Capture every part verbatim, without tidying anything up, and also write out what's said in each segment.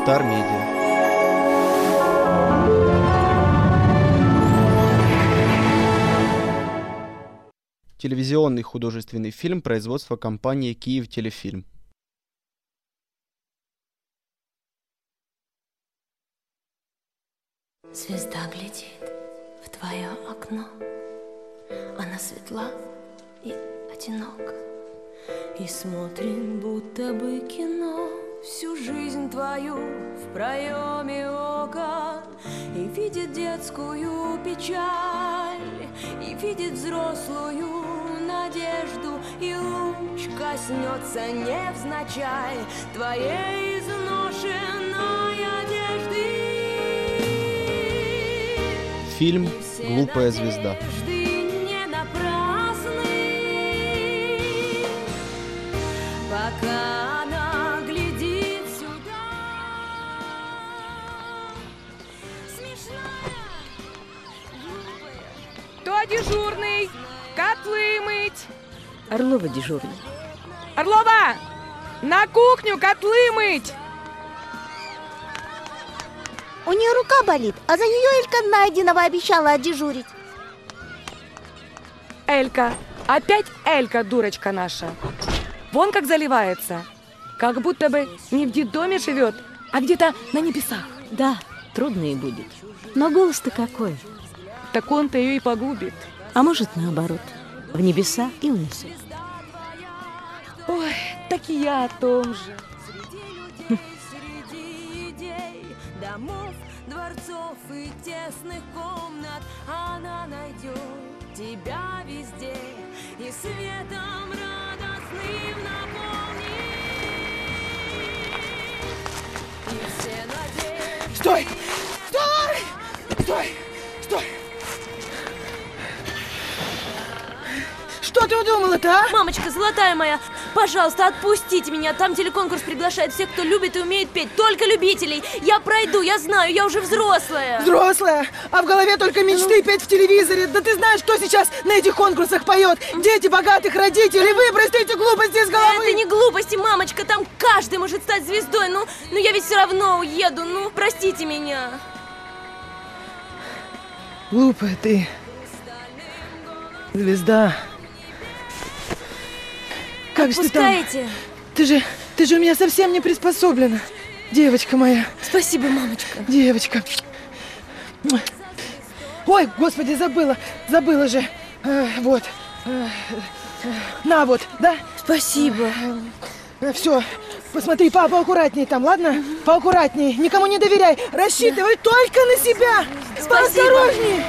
Стар Медиа. Телевизионный художественный фильм производства компании «Киевтелефильм». Звезда глядит в твое окно, она светла и одинока, и смотрим, будто бы кино, всю жизнь твою в проеме ока, и видит детскую печаль, и видит взрослую надежду, и луч коснется невзначай твоей изношенной одежды. Фильм «Глупая звезда». Пока она глядит сюда. Смешная, глупая. Кто дежурный? Котлы мыть. Орлова дежурный. Орлова! На кухню котлы мыть! У нее рука болит, а за нее Элька Найденова обещала отдежурить. Элька, опять Элька, дурочка наша. Вон как заливается. Как будто бы не в детдоме живет, а где-то на небесах. Да, трудно и будет. Но голос-то какой. Так он-то ее и погубит. А может, наоборот, в небеса и унесет. Ой, так и я о том же. Домов, дворцов и тесных комнат она найдет тебя везде и светом радостным наполнит. И все надежды... Стой! Стой! Стой! Стой! Что ты удумала-то, а? Мамочка, золотая моя, пожалуйста, отпустите меня. Там телеконкурс приглашает всех, кто любит и умеет петь. Только любителей. Я пройду, я знаю, я уже взрослая. Взрослая? А в голове только мечты петь в телевизоре. Да ты знаешь, кто сейчас на этих конкурсах поет? Дети богатых родителей. Выбрось эти глупости из головы. Это не глупости, мамочка. Там каждый может стать звездой. Ну, ну я ведь все равно уеду. Ну, простите меня. Глупая ты. Звезда. Как же ты там? Ты же, ты же у меня совсем не приспособлена. Девочка моя. Спасибо, мамочка. Девочка. Ой, господи, забыла. Забыла же. Э, вот. Э, э, на вот, да? Спасибо. Э, все. Посмотри, папа, аккуратней там, ладно? Поаккуратней. Никому не доверяй. Рассчитывай только на себя. Спасибо. Поосторожней.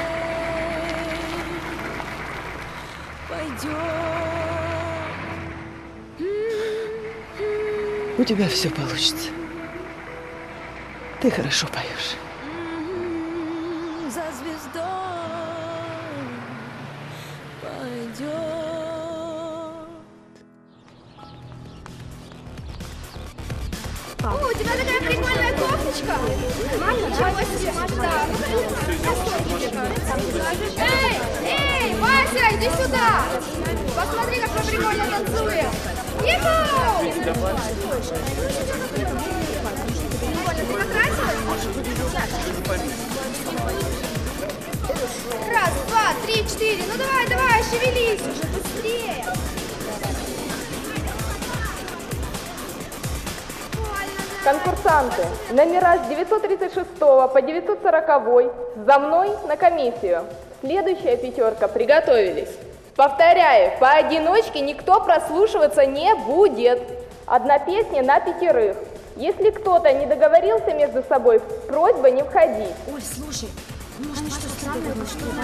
Пойдем. У тебя все получится. Ты хорошо поешь. За звездой пойдет. О, у тебя такая прикольная кофточка. Эй, эй, Вася, иди сюда. Посмотри, как мы прикольно танцуем. Иху! Ты накрасилась? Раз, два, три, четыре. Ну давай, давай, шевелись уже, быстрее. Конкурсанты, номера с девятьсот тридцать шестого по девятьсот сороковой за мной на комиссию. Следующая пятерка, приготовились. Повторяю, поодиночке никто прослушиваться не будет. Одна песня на пятерых. Если кто-то не договорился между собой, просьба не входить. Ой, слушай, может, что странное,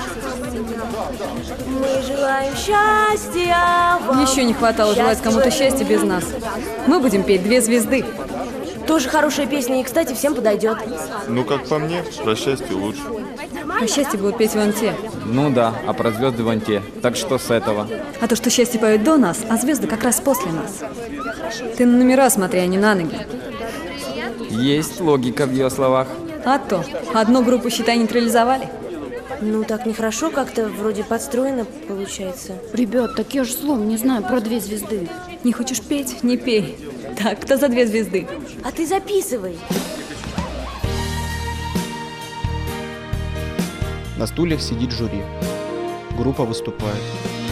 мы желаем счастья вам. Еще не хватало желать кому-то счастья без нас. Мы будем петь «Две звезды». Тоже хорошая песня и, кстати, всем подойдет. Ну, как по мне, про счастье лучше. Про счастье будут петь вон те. Ну да, а про звезды вон те. Так что с этого? А то, что счастье поет до нас, а звезды как раз после нас. Ты на номера смотри, а не на ноги. Есть логика в ее словах. А то, одну группу, считай, нейтрализовали. Ну, так нехорошо, как-то вроде подстроено получается. Ребят, так я же слов не знаю про две звезды. Не хочешь петь? Не пей. Так, кто за две звезды? А ты записывай. На стульях сидит жюри. Группа выступает.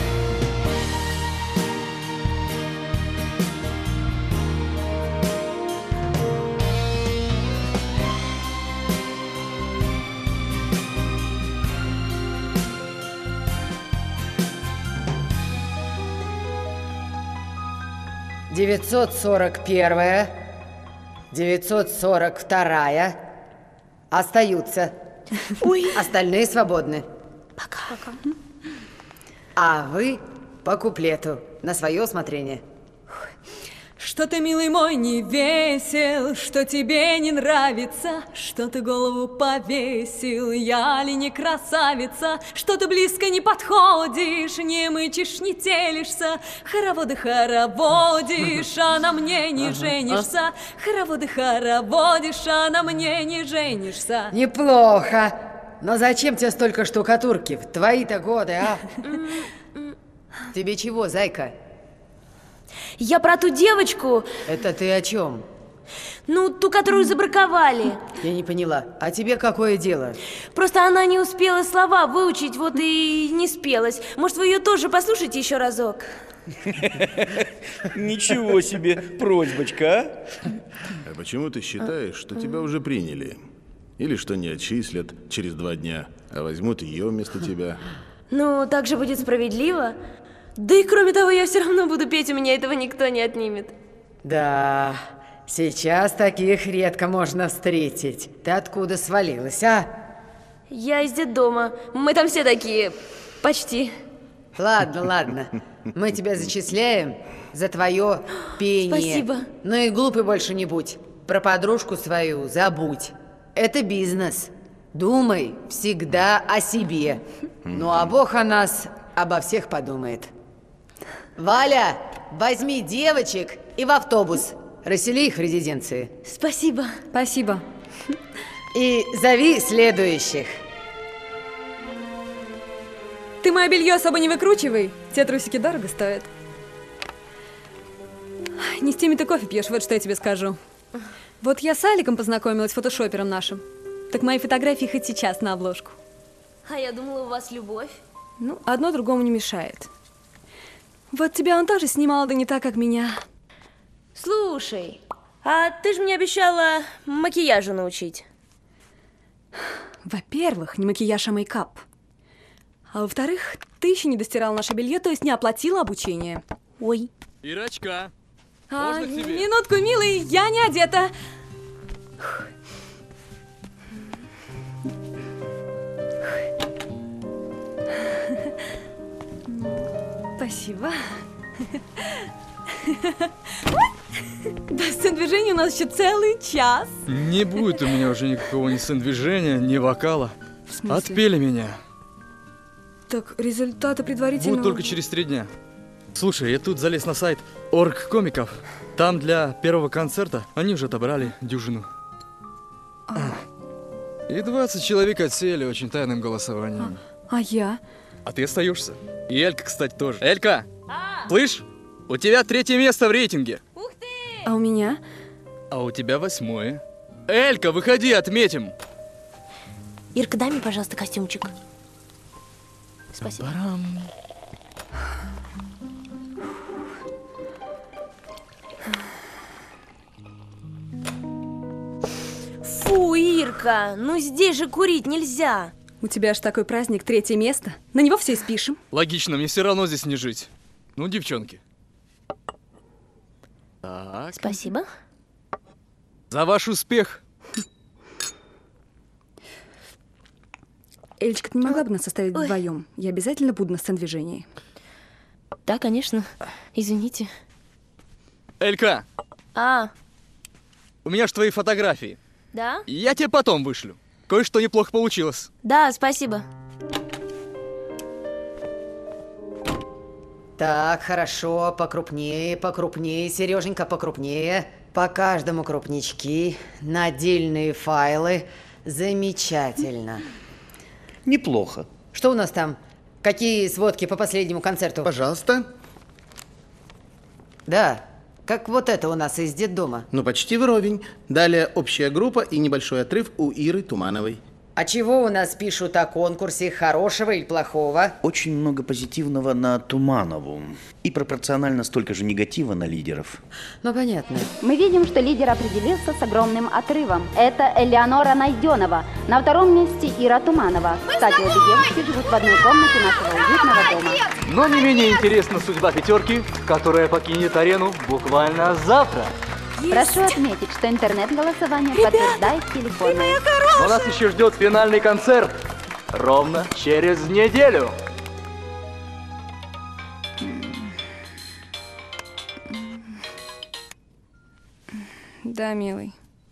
девятьсот сорок первая, девятьсот сорок вторая остаются. Ой. Остальные свободны. Пока. Пока. А вы по куплету, на свое усмотрение. Что ты, милый мой, не весел, что тебе не нравится, что ты голову повесил, я ли не красавица, что ты близко не подходишь, не мычишь, не телишься, хороводы хороводишь, а на мне не женишься, хороводы хороводишь, а на мне не женишься. Неплохо, но зачем тебе столько штукатурки в твои-то годы, а? Тебе чего, зайка? Я про ту девочку. Это ты о чем? Ну, ту, которую забраковали. Я не поняла. А тебе какое дело? Просто она не успела слова выучить, вот и не спелась. Может, вы ее тоже послушаете еще разок? Ничего себе, просьбочка, а? А почему ты считаешь, что тебя уже приняли? Или что не отчислят через два дня, а возьмут ее вместо тебя? Ну, так же будет справедливо. Да и кроме того, я все равно буду петь, у меня этого никто не отнимет. Да, сейчас таких редко можно встретить. Ты откуда свалилась, а? Я из детдома. Мы там все такие, почти. Ладно, ладно. Мы тебя зачисляем за твое пение. Спасибо. Ну и глупый больше не будь. Про подружку свою забудь. Это бизнес. Думай всегда о себе. Ну а Бог о нас, обо всех подумает. Валя, возьми девочек и в автобус. Рассели их в резиденции. Спасибо. Спасибо. И зови следующих. Ты мое белье особо не выкручивай. Те трусики дорого стоят. Не с теми ты кофе пьешь, вот что я тебе скажу. Вот я с Аликом познакомилась, фотошопером нашим. Так мои фотографии хоть сейчас на обложку. А я думала, у вас любовь. Ну, одно другому не мешает. Вот тебя он тоже снимал, да не так, как меня. Слушай, а ты же мне обещала макияжу научить. Во-первых, не макияж, а мейкап. А во-вторых, ты еще не достирал наше белье, то есть не оплатила обучение. Ой. Ирочка, а, можно к тебе? Минутку, милый, я не одета. Спасибо. До сцен-движения у нас еще целый час. Не будет у меня уже никакого ни сцен-движения, ни вокала. В смысле? Отпели меня. Так, результаты предварительно... Будут только через три дня. Слушай, я тут залез на сайт оргкомиков. Там для первого концерта они уже отобрали дюжину. А, И двадцать человек отсеяли очень тайным голосованием. а я? А ты остаешься. И Элька, кстати, тоже. Элька! Слышь? У тебя третье место в рейтинге. Ух ты! А у меня? А у тебя восьмое. Элька, выходи, отметим. Ирка, дай мне, пожалуйста, костюмчик. Спасибо. Барам. Фу, Ирка, ну здесь же курить нельзя. У тебя ж такой праздник, третье место. На него все и спишем. Логично, мне все равно здесь не жить. Ну, девчонки. Так. Спасибо. За ваш успех. Эльчка, ты не могла бы нас оставить Ой. вдвоем? Я обязательно буду на сцен-движении. Да, конечно. Извините. Элька! А? У меня ж твои фотографии. Да? Я тебе потом вышлю. Кое-что неплохо получилось. Да, спасибо. Так, хорошо, покрупнее, покрупнее, Сереженька, покрупнее. По каждому крупнички, на отдельные файлы. Замечательно. Неплохо. Что у нас там? Какие сводки по последнему концерту? Пожалуйста. Да, как вот это у нас из детдома. Ну, почти вровень. Далее общая группа и небольшой отрыв у Иры Тумановой. А чего у нас пишут о конкурсе, хорошего или плохого? Очень много позитивного на Туманову. И пропорционально столько же негатива на лидеров. Ну, понятно. Мы видим, что лидер определился с огромным отрывом. Это Элеонора Найденова. На втором месте Ира Туманова. Кстати, обе девушки живут в одной комнате нашего уютного дома. Но не менее интересна судьба пятерки, которая покинет арену буквально завтра. Есть. Прошу отметить, что интернет-голосование подтверждает телефон. Но нас еще ждет финальный концерт ровно через неделю. Да, милый.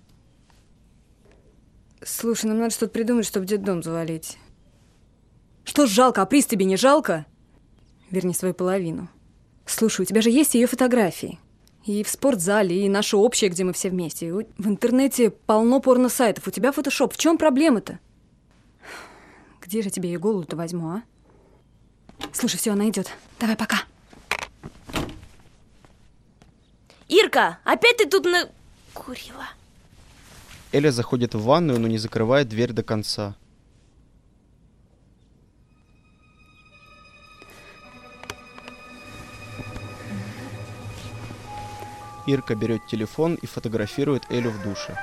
Слушай, нам надо что-то придумать, чтобы детдом завалить. Что ж жалко, а приз тебе не жалко? Верни свою половину. Слушай, у тебя же есть ее фотографии. И в спортзале, и наше общее, где мы все вместе. В интернете полно порно-сайтов. У тебя фотошоп. В чем проблема-то? Где же тебе ее голову-то возьму, а? Слушай, все, она идет. Давай, пока. Ирка, опять ты тут на... курила? Эля заходит в ванную, но не закрывает дверь до конца. Ирка берет телефон и фотографирует Элю в душе.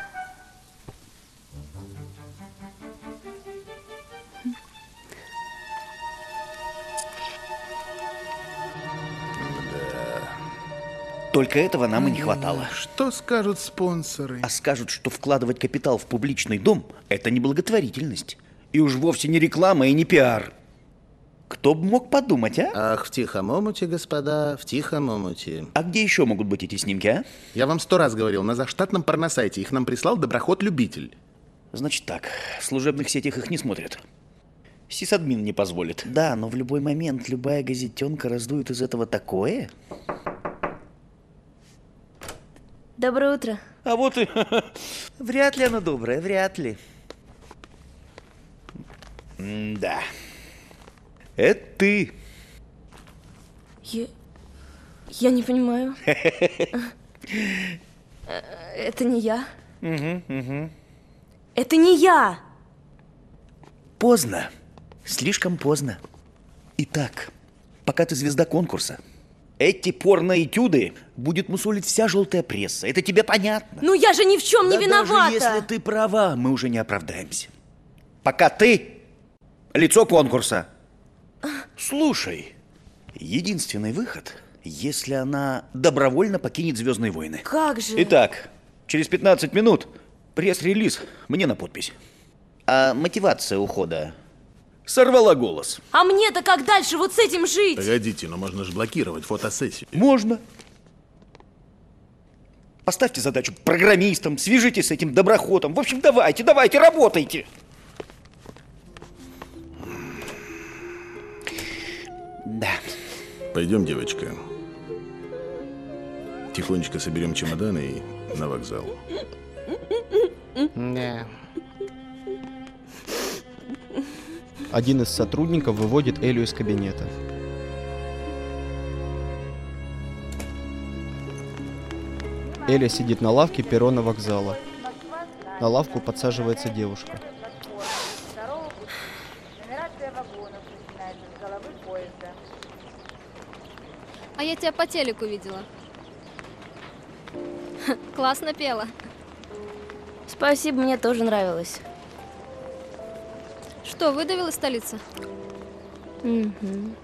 Только этого нам и не хватало. Что скажут спонсоры? А скажут, что вкладывать капитал в публичный дом – это не благотворительность. И уж вовсе не реклама и не пиар. Кто бы мог подумать, а? Ах, в тихом омуте, господа, в тихом омуте. А где еще могут быть эти снимки, а? Я вам сто раз говорил, на заштатном порносайте их нам прислал доброход-любитель. Значит так, в служебных сетях их не смотрят. Сисадмин не позволит. Да, но в любой момент любая газетенка раздует из этого такое. Доброе утро. А вот и... Вряд ли она добрая, вряд ли. Да. Это ты. Я... Я не понимаю. Это не я. Угу, угу. Это не я. Поздно. Слишком поздно. Итак, пока ты звезда конкурса, эти порно-этюды будет мусолить вся желтая пресса. Это тебе понятно? Ну я же ни в чем да не виновата. Даже если ты права, мы уже не оправдаемся. Пока ты лицо конкурса. Слушай, единственный выход, если она добровольно покинет «Звездные войны». Как же? Итак, через пятнадцать минут пресс-релиз мне на подпись. А мотивация ухода сорвала голос. А мне-то как дальше вот с этим жить? Погодите, но можно же блокировать фотосессию. Можно. Поставьте задачу программистам, свяжитесь с этим доброходом. В общем, давайте, давайте, работайте. Да. Пойдем, девочка. Тихонечко соберем чемоданы и на вокзал. Да. Один из сотрудников выводит Элю из кабинета. Эля сидит на лавке перрона вокзала. На лавку подсаживается девушка. А я тебя по телеку видела. Классно пела. Спасибо, мне тоже нравилось. Что, выдавила столица? Угу.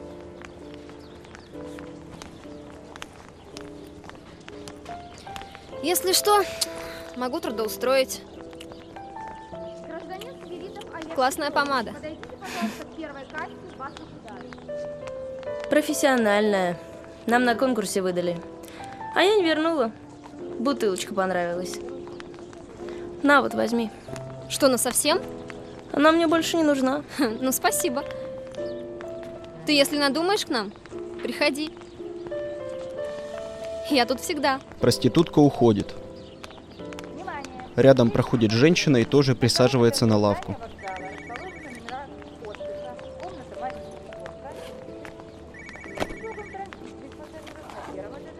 Если что, могу трудоустроить. Классная помада. Профессиональная. Нам на конкурсе выдали. А я не вернула. Бутылочка понравилась. На, вот возьми. Что, насовсем? Она мне больше не нужна. Ну, спасибо. Ты, если надумаешь к нам, приходи. Я тут всегда. Проститутка уходит. Рядом проходит женщина и тоже присаживается на лавку.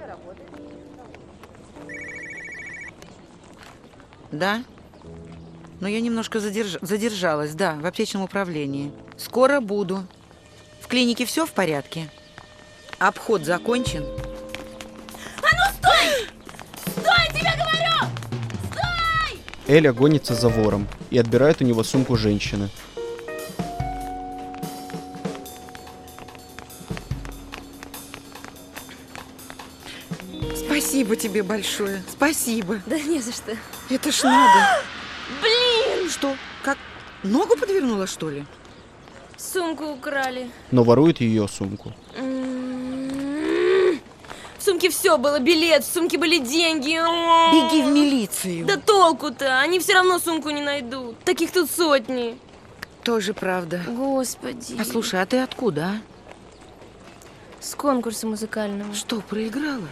Да? Но я немножко задерж... задержалась, да, в аптечном управлении. Скоро буду. В клинике все в порядке? Обход закончен? А ну стой! Стой, тебе говорю! Стой! Эля гонится за вором и отбирает у него сумку женщины. Спасибо тебе большое. Спасибо. Да не за что. Это ж надо. Блин! Что? Как? Ногу подвернула, что ли? Сумку украли. Но ворует ее сумку. В сумке все было, билет, в сумке были деньги. Беги в милицию. Да толку-то, они все равно сумку не найдут. Таких тут сотни. Тоже правда. Господи. Послушай, а ты откуда, а? С конкурса музыкального. Что, проиграла?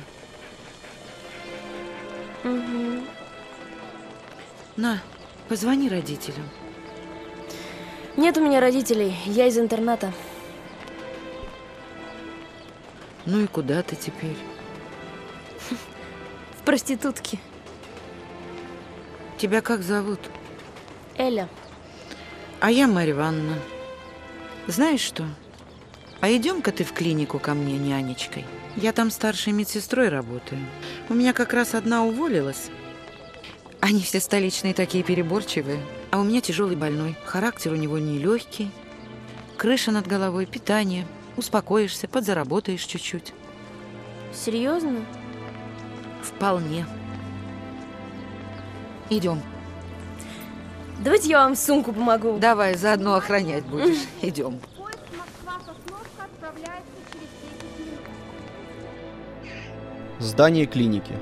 Угу. На, позвони родителям. Нет у меня родителей, я из интерната. Ну и куда ты теперь? В проститутке. Тебя как зовут? Эля. А я Марья Ивановна. Знаешь что? А идем-ка ты в клинику ко мне нянечкой. Я там старшей медсестрой работаю. У меня как раз одна уволилась. Они все столичные такие переборчивые. А у меня тяжелый больной. Характер у него нелегкий. Крыша над головой, питание. Успокоишься, подзаработаешь чуть-чуть. Серьезно? Вполне. Идем. Давайте я вам сумку помогу. Давай, заодно охранять будешь. Идем. Здание клиники.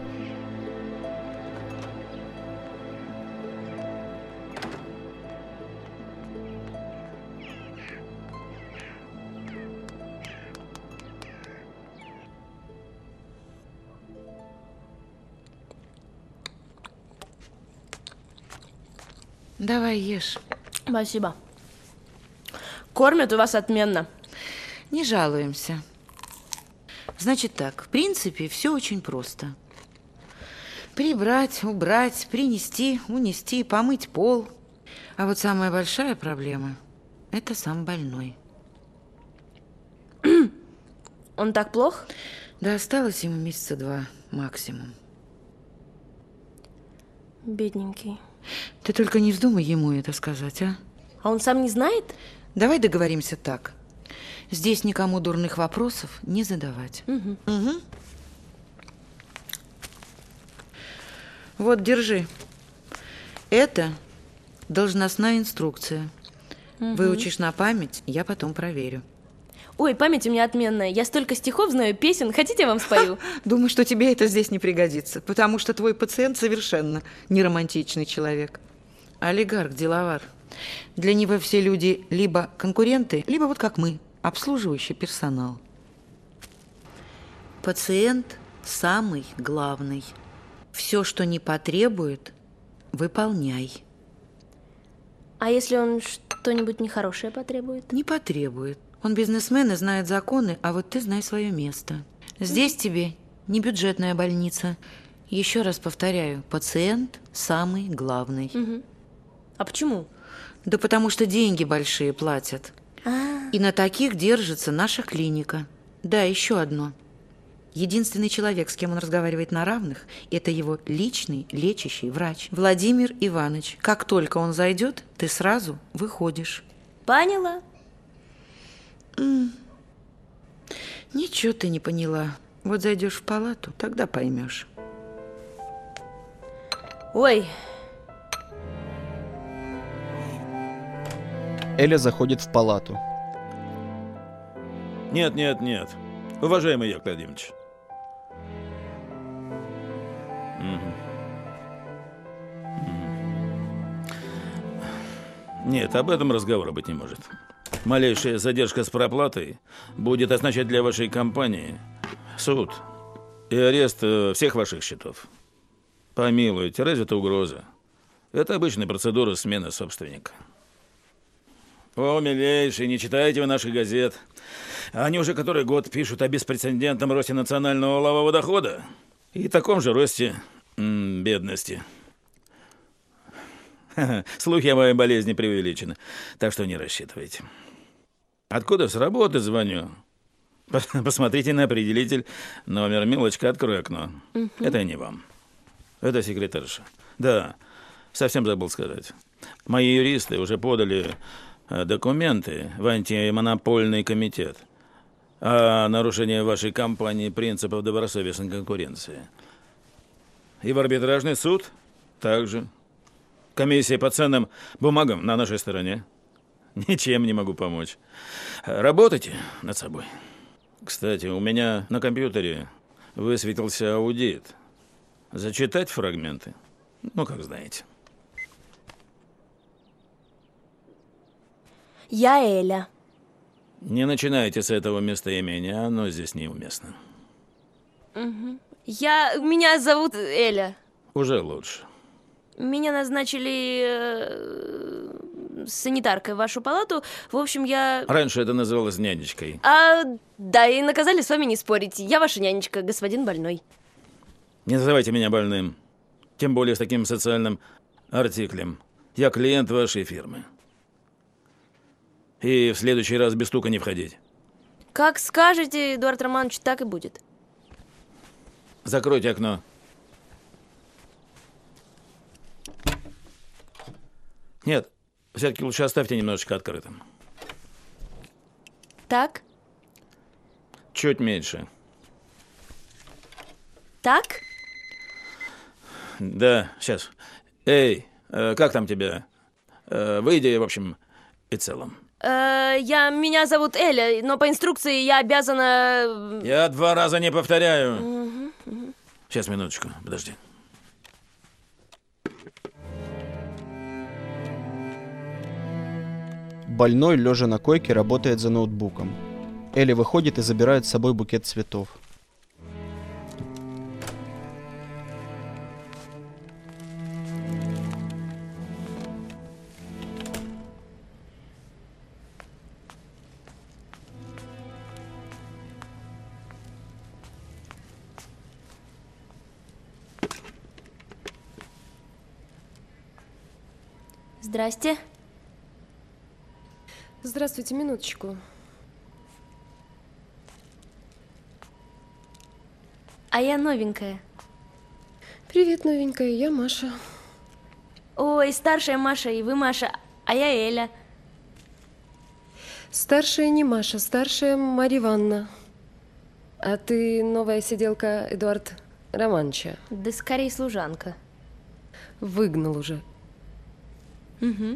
Давай, ешь. Спасибо. Кормят у вас отменно. Не жалуемся. Значит так, в принципе, все очень просто. Прибрать, убрать, принести, унести, помыть пол. А вот самая большая проблема – это сам больной. Он так плох? Да осталось ему месяца два максимум. Бедненький. Ты только не вздумай ему это сказать, а? А он сам не знает? Давай договоримся так. Здесь никому дурных вопросов не задавать. Угу. Угу. Вот, держи. Это должностная инструкция. Угу. Выучишь на память, я потом проверю. Ой, память у меня отменная. Я столько стихов знаю, песен. Хотите, я вам спою? Думаю, что тебе это здесь не пригодится, потому что твой пациент совершенно не романтичный человек. Олигарх, деловар. Для него все люди либо конкуренты, либо вот как мы, обслуживающий персонал. Пациент самый главный. Все, что не потребует, выполняй. А если он что-нибудь нехорошее потребует? Не потребует. Он бизнесмен и знает законы, а вот ты знай свое место. Здесь тебе не бюджетная больница. Еще раз повторяю, пациент самый главный. Угу. А почему? Да потому что деньги большие платят. А-а-а. И на таких держится наша клиника. Да, еще одно. Единственный человек, с кем он разговаривает на равных, это его личный лечащий врач. Владимир Иванович. Как только он зайдет, ты сразу выходишь. Поняла? М-м. Ничего ты не поняла. Вот зайдешь в палату, тогда поймешь. Ой. Эля заходит в палату. Нет, нет, нет. Уважаемый Яков Владимирович. Угу. Угу. Нет, об этом разговора быть не может. Малейшая задержка с проплатой будет означать для вашей компании суд и арест всех ваших счетов. Помилуйте, разве это угроза? Это обычная процедура смены собственника. О, милейший, не читаете вы наших газет? Они уже который год пишут о беспрецедентном росте национального валового дохода и таком же росте м, бедности. Слухи о моей болезни преувеличены, так что не рассчитывайте. Откуда с работы звоню? Посмотрите на определитель. Номер, милочка, открой окно. Угу. Это не вам. Это секретарша. Да, совсем забыл сказать. Мои юристы уже подали документы в антимонопольный комитет о нарушении вашей компании принципов добросовестной конкуренции. И в арбитражный суд также. Комиссия по ценным бумагам на нашей стороне. Ничем не могу помочь. Работайте над собой. Кстати, у меня на компьютере высветился аудит. Зачитать фрагменты? Ну, как знаете. Я Эля. Не начинайте с этого местоимения, оно здесь неуместно. Угу. Я... Меня зовут Эля. Уже лучше. Меня назначили э, санитаркой в вашу палату. В общем, я... Раньше это называлось нянечкой. А, да, и наказали с вами не спорить. Я ваша нянечка, господин больной. Не называйте меня больным. Тем более с таким социальным артиклем. Я клиент вашей фирмы. И в следующий раз без стука не входить. Как скажете, Эдуард Романович, так и будет. Закройте окно. Нет, все-таки лучше оставьте немножечко открытым. Так? Чуть меньше. Так? Да, сейчас. Эй, э, как там тебя? Э, выйди, в общем, и целом. Э, я... Меня зовут Эля, но по инструкции я обязана... Я два раза не повторяю. Угу, угу. Сейчас, минуточку, подожди. Больной, лежа на койке, работает за ноутбуком. Элли выходит и забирает с собой букет цветов. Здрасте. Здравствуйте, минуточку. А я новенькая. Привет, новенькая, я Маша. Ой, старшая Маша, и вы Маша, а я Эля. Старшая не Маша, старшая Марья Ивановна. А ты новая сиделка Эдуард Романовича. Да скорее служанка. Выгнал уже. Угу.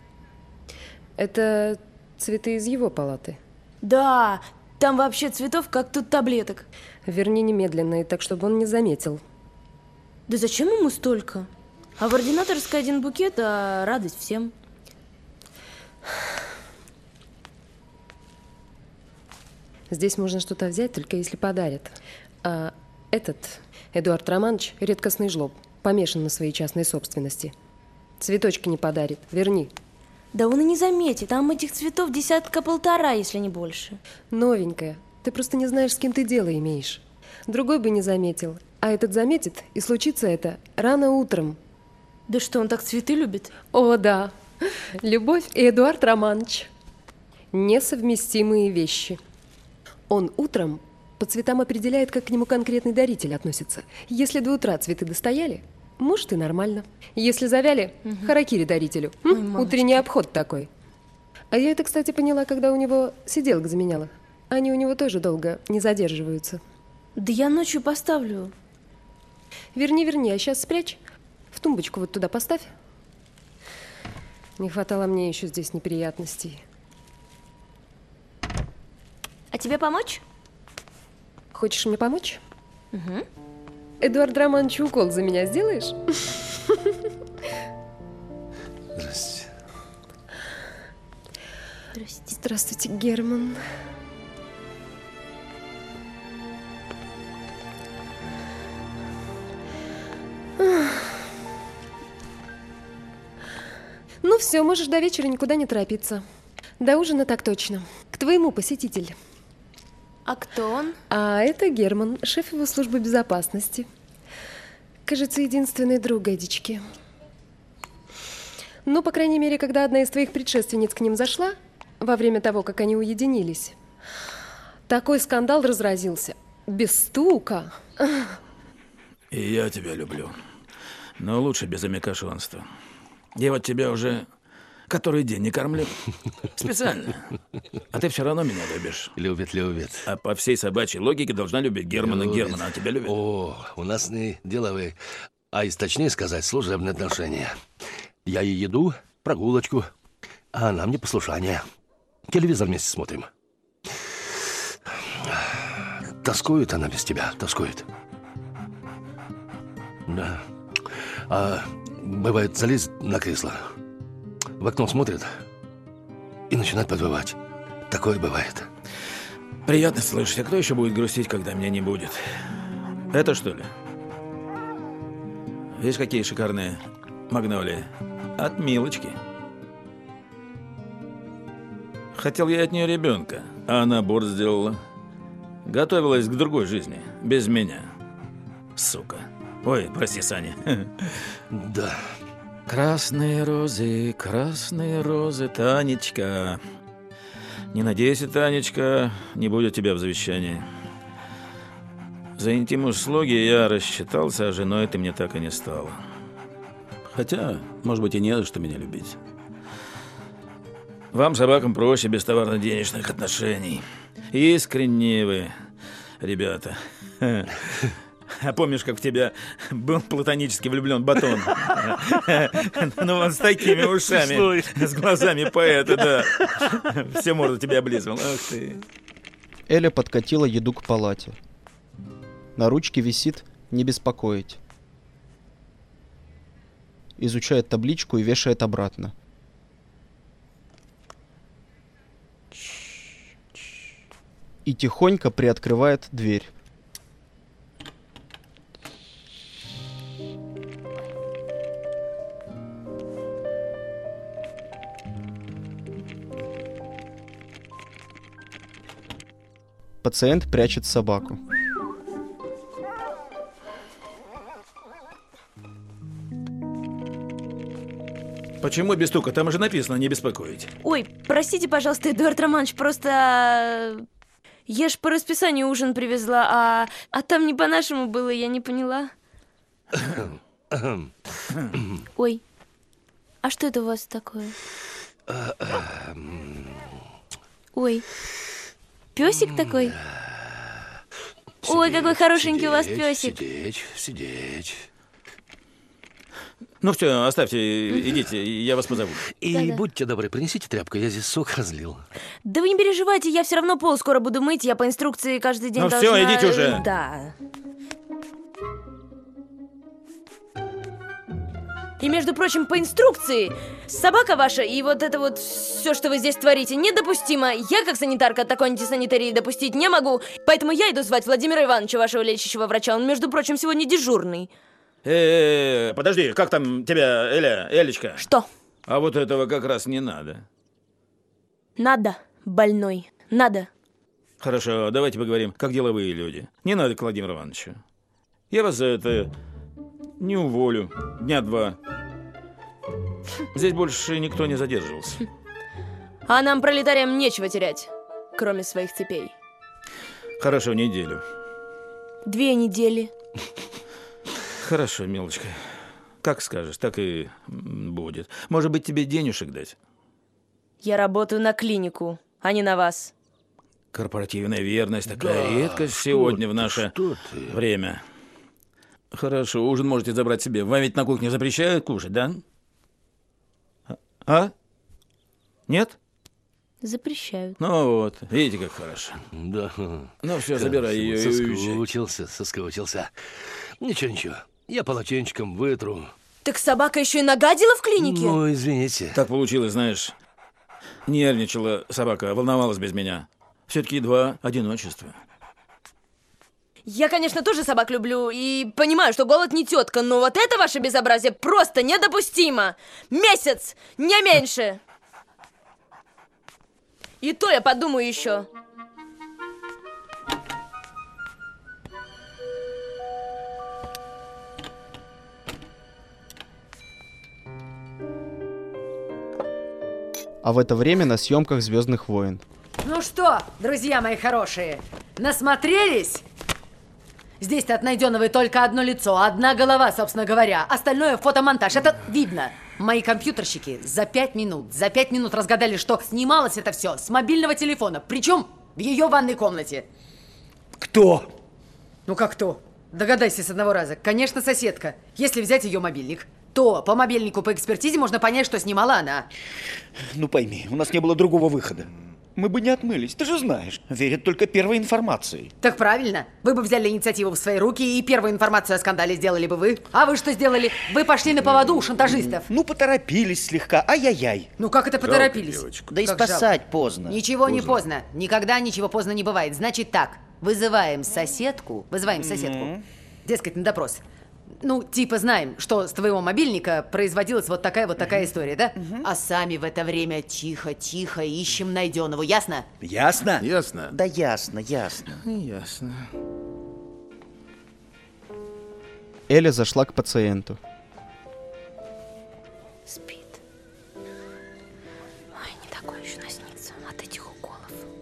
Это цветы из его палаты? Да, там вообще цветов, как тут таблеток. Верни немедленно, и так, чтобы он не заметил. Да зачем ему столько? А в ординаторской один букет, а радость всем. Здесь можно что-то взять, только если подарят. А этот, Эдуард Романович, редкостный жлоб, помешан на своей частной собственности. Цветочки не подарит, верни. Да он и не заметит, там этих цветов десятка-полтора, если не больше. Новенькая, ты просто не знаешь, с кем ты дело имеешь. Другой бы не заметил, а этот заметит, и случится это рано утром. Да что, он так цветы любит? О, да. Любовь и Эдуард Романович. Несовместимые вещи. Он утром по цветам определяет, как к нему конкретный даритель относится. Если до утра цветы достояли, может, и нормально. Если завяли, угу. Харакири дарителю. Ой, утренний обход такой. А я это, кстати, поняла, когда у него сиделок заменяла. Они у него тоже долго не задерживаются. Да я ночью поставлю. Верни, верни, а сейчас спрячь. В тумбочку вот туда поставь. Не хватало мне еще здесь неприятностей. А тебе помочь? Хочешь мне помочь? Угу. Эдуард Романович, укол за меня сделаешь? Здравствуйте. Здравствуйте. Здравствуйте, Герман. Ну все, можешь до вечера никуда не торопиться. До ужина так точно. К твоему, посетитель. А кто он? А это Герман, шеф его службы безопасности. Кажется, единственный друг Эдички. Ну, по крайней мере, когда одна из твоих предшественниц к ним зашла, во время того, как они уединились, такой скандал разразился. Без стука. И я тебя люблю. Но лучше без амикошонства. Я вот тебя уже который день не кормлю. Специально. А ты все равно меня любишь. Любит, любит. А по всей собачьей логике должна любить Германа Любит. Германа. А тебя любит? О, у нас не деловые, а из точнее сказать, служебные отношения. Я ей еду, прогулочку, а она мне послушание. Телевизор вместе смотрим. Тоскует она без тебя, тоскует. Да. А бывает, залезет на кресло, в окно смотрит и начинает подвывать. Такое бывает. Приятно слышать. А кто еще будет грустить, когда меня не будет? Это что ли? Видишь, какие шикарные магнолии? От Милочки. Хотел я от нее ребенка, а она аборт сделала. Готовилась к другой жизни, без меня. Сука. Ой, прости, Саня. Да. Красные розы, красные розы, Танечка. Не надейся, Танечка, не будет тебя в завещании. За интим-услуги я рассчитался, а женой ты мне так и не стала. Хотя, может быть, и не за что меня любить. Вам, собакам, проще без товарно-денежных отношений. Искренние вы, ребята. А помнишь, как в тебя был платонически влюблен Батон? Ну, он с такими ушами, с глазами поэта, да. Все морду тебя облизывал. Ах ты. Эля подкатила еду к палате. На ручке висит «Не беспокоить». Изучает табличку и вешает обратно. И тихонько приоткрывает дверь. Пациент прячет собаку. Почему без стука? Там уже написано «не беспокоить». Ой, простите, пожалуйста, Эдуард Романович, просто... Я ж по расписанию ужин привезла, а, а там не по-нашему было, я не поняла. Ой, а что это у вас такое? Ой, песик такой? Ой, какой хорошенький у вас песик. Сидеть, сидеть. Ну все, оставьте, идите, я вас позову. И Да-да. будьте добры, принесите тряпку, я здесь сок разлил. Да вы не переживайте, я все равно пол скоро буду мыть, я по инструкции каждый день Ну должна... всё, идите уже. Да. И, между прочим, по инструкции, собака ваша и вот это вот все, что вы здесь творите, недопустимо. Я, как санитарка, такой антисанитарии допустить не могу, поэтому я иду звать Владимира Ивановича, вашего лечащего врача. Он, между прочим, сегодня дежурный. Э, подожди, как там тебя, Эля, Элечка? Что? А вот этого как раз не надо. Надо, больной, надо. Хорошо, давайте поговорим, как деловые люди. Не надо к Владимиру Ивановичу. Я вас за это не уволю. Дня два. Здесь больше никто не задерживался. А нам, пролетариям, нечего терять, кроме своих цепей. Хорошо, неделю. Две недели. Хорошо, милочка. Как скажешь, так и будет. Может быть, тебе денежек дать? Я работаю на клинику, а не на вас. Корпоративная верность такая Да, редкость что сегодня ты, в наше что ты? время. Хорошо, ужин можете забрать себе. Вам ведь на кухне запрещают кушать, да? А? а? Нет? Запрещают. Ну вот, видите, как хорошо. Да. Ну все, забирай ее и уезжай. Соскучился, соскучился. Ничего, ничего. Я полотенчиком вытру. Так собака еще и нагадила в клинике? Ну, извините. Так получилось, знаешь. Нервничала собака, волновалась без меня. Все-таки два одиночества. Я, конечно, тоже собак люблю и понимаю, что голод не тетка, но вот это ваше безобразие просто недопустимо. Месяц, не меньше. И то я подумаю еще. А в это время на съемках «Звездных войн». Ну что, друзья мои хорошие, насмотрелись? Здесь-то от Найденовой только одно лицо, одна голова, собственно говоря. Остальное фотомонтаж, это видно. Мои компьютерщики за пять минут, за пять минут разгадали, что снималось это все с мобильного телефона. Причем в ее ванной комнате. Кто? Ну как кто? Догадайся с одного раза. Конечно, соседка. Если взять ее мобильник, то по мобильнику по экспертизе можно понять, что снимала она. Ну пойми, у нас не было другого выхода. Мы бы не отмылись, ты же знаешь. Верят только первой информации. Так правильно. Вы бы взяли инициативу в свои руки, и первую информацию о скандале сделали бы вы. А вы что сделали? Вы пошли на поводу у шантажистов. Ну, поторопились слегка, ай-яй-яй. Ну, как это поторопились? Да и Как спасать жалко. поздно. Ничего не поздно. Никогда ничего поздно не бывает. Значит так, вызываем соседку, вызываем соседку, дескать, на допрос. Ну, типа знаем, что с твоего мобильника производилась вот такая вот такая история, да? А сами в это время тихо-тихо ищем Найденову, ясно? Ясно? Ясно. Да ясно, ясно. Ясно. Эля зашла к пациенту. Спит. Ой, не такое еще наснится от этих уколов.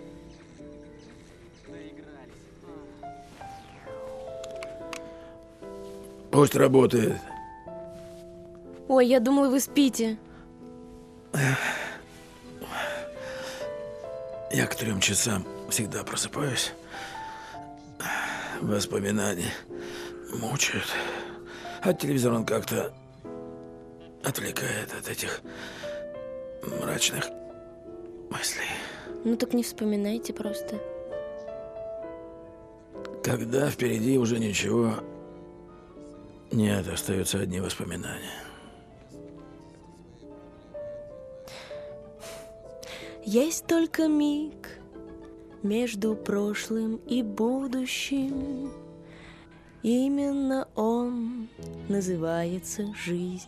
Пусть работает. Ой, я думала, вы спите. Я к трем часам всегда просыпаюсь. Воспоминания мучают. А телевизор он как-то отвлекает от этих мрачных мыслей. Ну так не вспоминайте просто. Когда впереди уже ничего нет, остаются одни воспоминания. Есть только миг между прошлым и будущим. Именно он называется жизнь.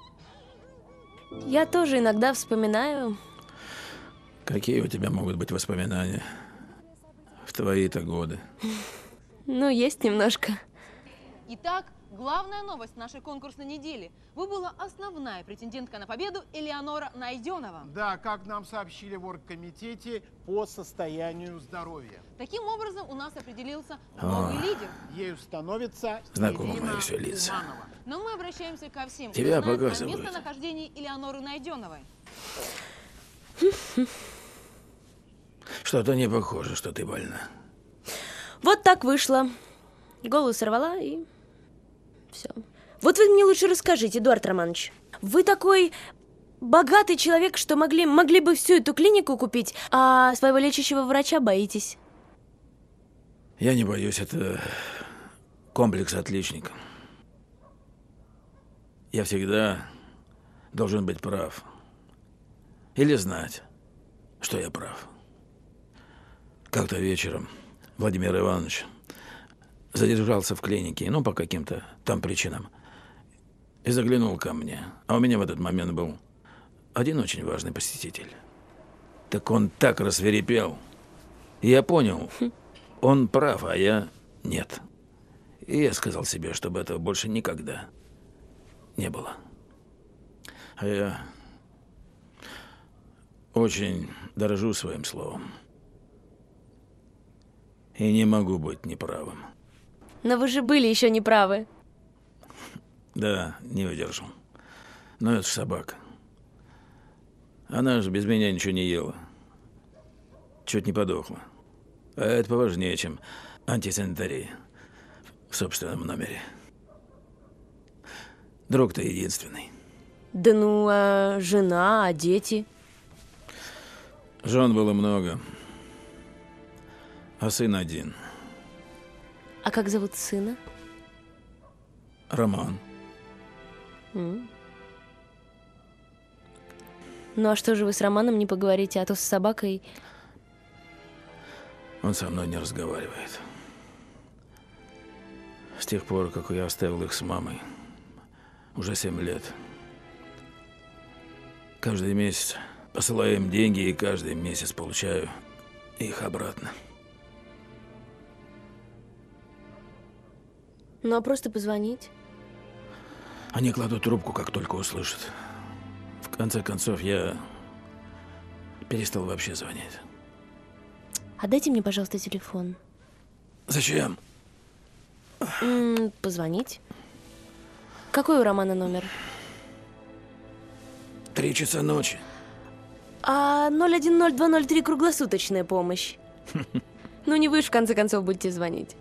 Я тоже иногда вспоминаю. Какие у тебя могут быть воспоминания в твои-то годы? Ну, есть немножко. Итак, главная новость нашей конкурсной недели. Выбыла основная претендентка на победу Элеонора Найденова. Да, как нам сообщили в оргкомитете, по состоянию здоровья. Таким образом, у нас определился новый О, лидер. Ею становится знакомые Ирина все лица. Туманова. Но мы обращаемся ко всем, Тебя кто знает о показывают. местонахождении Элеоноры Найденовой. Что-то не похоже, что ты больна. Вот так вышло. Голову сорвала и... все. Вот вы мне лучше расскажите, Эдуард Романович. Вы такой богатый человек, что могли, могли бы всю эту клинику купить, а своего лечащего врача боитесь. Я не боюсь, это комплекс отличника. Я всегда должен быть прав. Или знать, что я прав. Как-то вечером Владимир Иванович задержался в клинике, ну, по каким-то там причинам, и заглянул ко мне. А у меня в этот момент был один очень важный посетитель. Так он так рассвирепел. И я понял, он прав, а я нет. И я сказал себе, чтобы этого больше никогда не было. А я очень дорожу своим словом. И не могу быть неправым. Но вы же были еще неправы. Да, не выдержал. Но это ж собака. Она же без меня ничего не ела. Чуть не подохла. А это поважнее, чем антисанитария в собственном номере. Друг-то единственный. Да ну, а жена, а дети? Жен было много. А сын один. А как зовут сына? Роман. М. Ну а что же вы с Романом не поговорите, а то с собакой... Он со мной не разговаривает. С тех пор, как я оставил их с мамой, уже семь лет. Каждый месяц посылаю им деньги, и каждый месяц получаю их обратно. Ну а просто позвонить? Они кладут трубку, как только услышат. В конце концов, я перестал вообще звонить. А дайте мне, пожалуйста, телефон. Зачем? М-м, позвонить. Какой у Романа номер? Три часа ночи. А ноль один ноль два ноль три круглосуточная помощь. Ну не вы ж в конце концов будете звонить.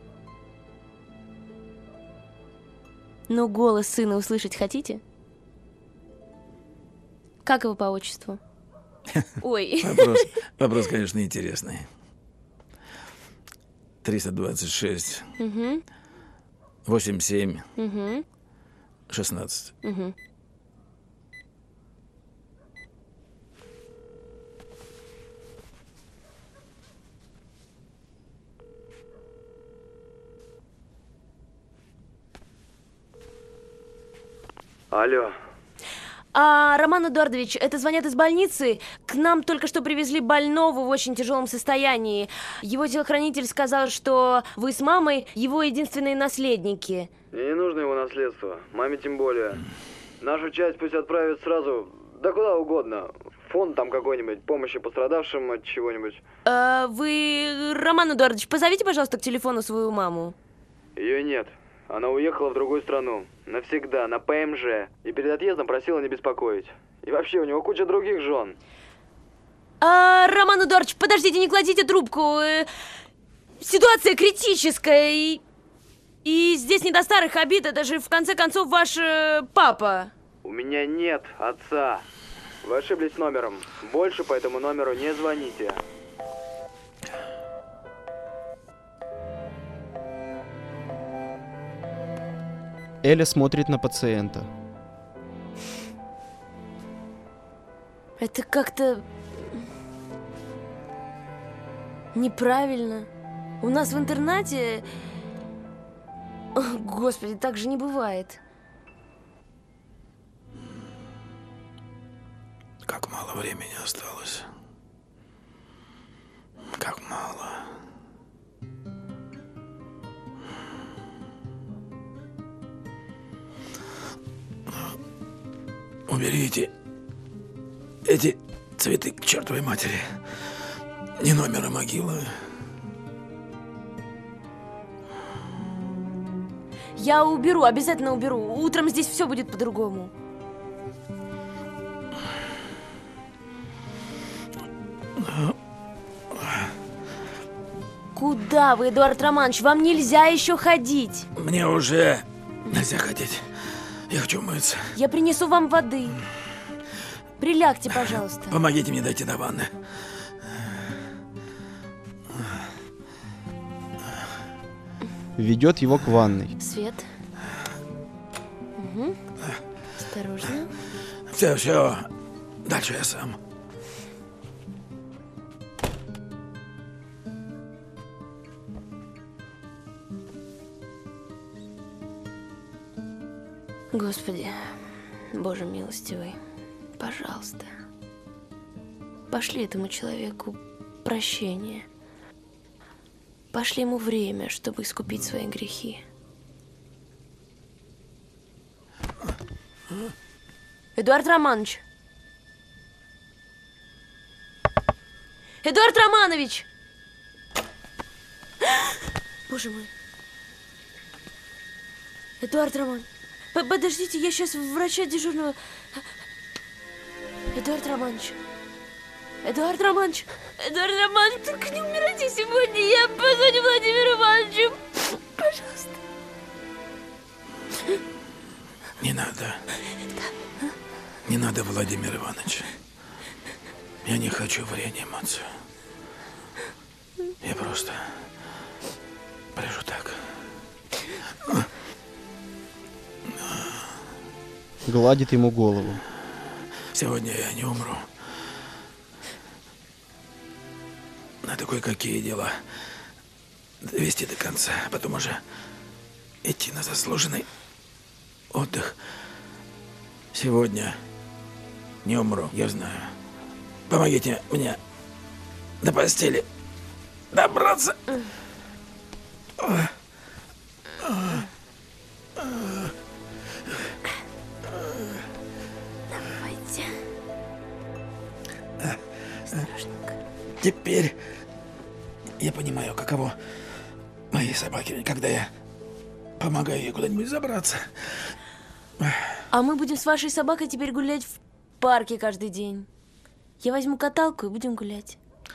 Ну голос сына услышать хотите? Как его по отчеству? Ой. Вопрос, вопрос, конечно, интересный. триста двадцать шесть, Угу. восемьдесят семь, Угу. шестнадцать. Угу. Алло. А, Роман Эдуардович, это звонят из больницы. К нам только что привезли больного в очень тяжелом состоянии. Его телохранитель сказал, что вы с мамой его единственные наследники. Мне не нужно его наследство, маме тем более. Нашу часть пусть отправят сразу, да куда угодно. Фонд там какой-нибудь, помощи пострадавшим от чего-нибудь. А, вы, Роман Эдуардович, позовите, пожалуйста, к телефону свою маму. Ее нет. Она уехала в другую страну. Навсегда, на ПМЖ. И перед отъездом просила не беспокоить. И вообще, у него куча других жен. А, Роман Эдуардович, подождите, не кладите трубку. Э, Ситуация критическая. И, и здесь не до старых обид. Это же, в конце концов, ваш э, папа. У меня нет отца. Вы ошиблись номером. Больше по этому номеру не звоните. Эля смотрит на пациента. Это как-то неправильно. У нас в интернате... О, Господи, так же не бывает. Как мало времени осталось. Как мало. Уберите эти цветы к чертовой матери. Не номер, а могила. Я уберу, обязательно уберу. Утром здесь все будет по-другому. Куда вы, Эдуард Романович? Вам нельзя еще ходить. Мне уже нельзя ходить. Я хочу умыться. Я принесу вам воды. Прилягте, пожалуйста. Помогите мне дойти до ванны. Ведет его к ванной. Свет. Угу. Осторожно. Все, все. Дальше я сам. Господи, Боже милостивый, пожалуйста, пошли этому человеку прощение. Пошли ему время, чтобы искупить свои грехи. Эдуард Романович! Эдуард Романович! Боже мой! Эдуард Романович! Подождите, я сейчас врача дежурного... Эдуард Романович! Эдуард Романович! Эдуард Романович, только не умирайте сегодня! Я позвоню Владимиру Ивановичу! Пожалуйста! Не надо. Не надо, Владимир Иванович. Я не хочу в реанимацию. Я просто полежу так. Гладит ему голову. Сегодня я не умру. Надо кое-какие дела довести до конца, а потом уже идти на заслуженный отдых. Сегодня не умру, я знаю. Помогите мне до постели добраться. Давайте. Осторожно. Теперь я понимаю, каково моей собаке, когда я помогаю ей куда-нибудь забраться. А мы будем с вашей собакой теперь гулять в парке каждый день. Я возьму каталку и будем гулять.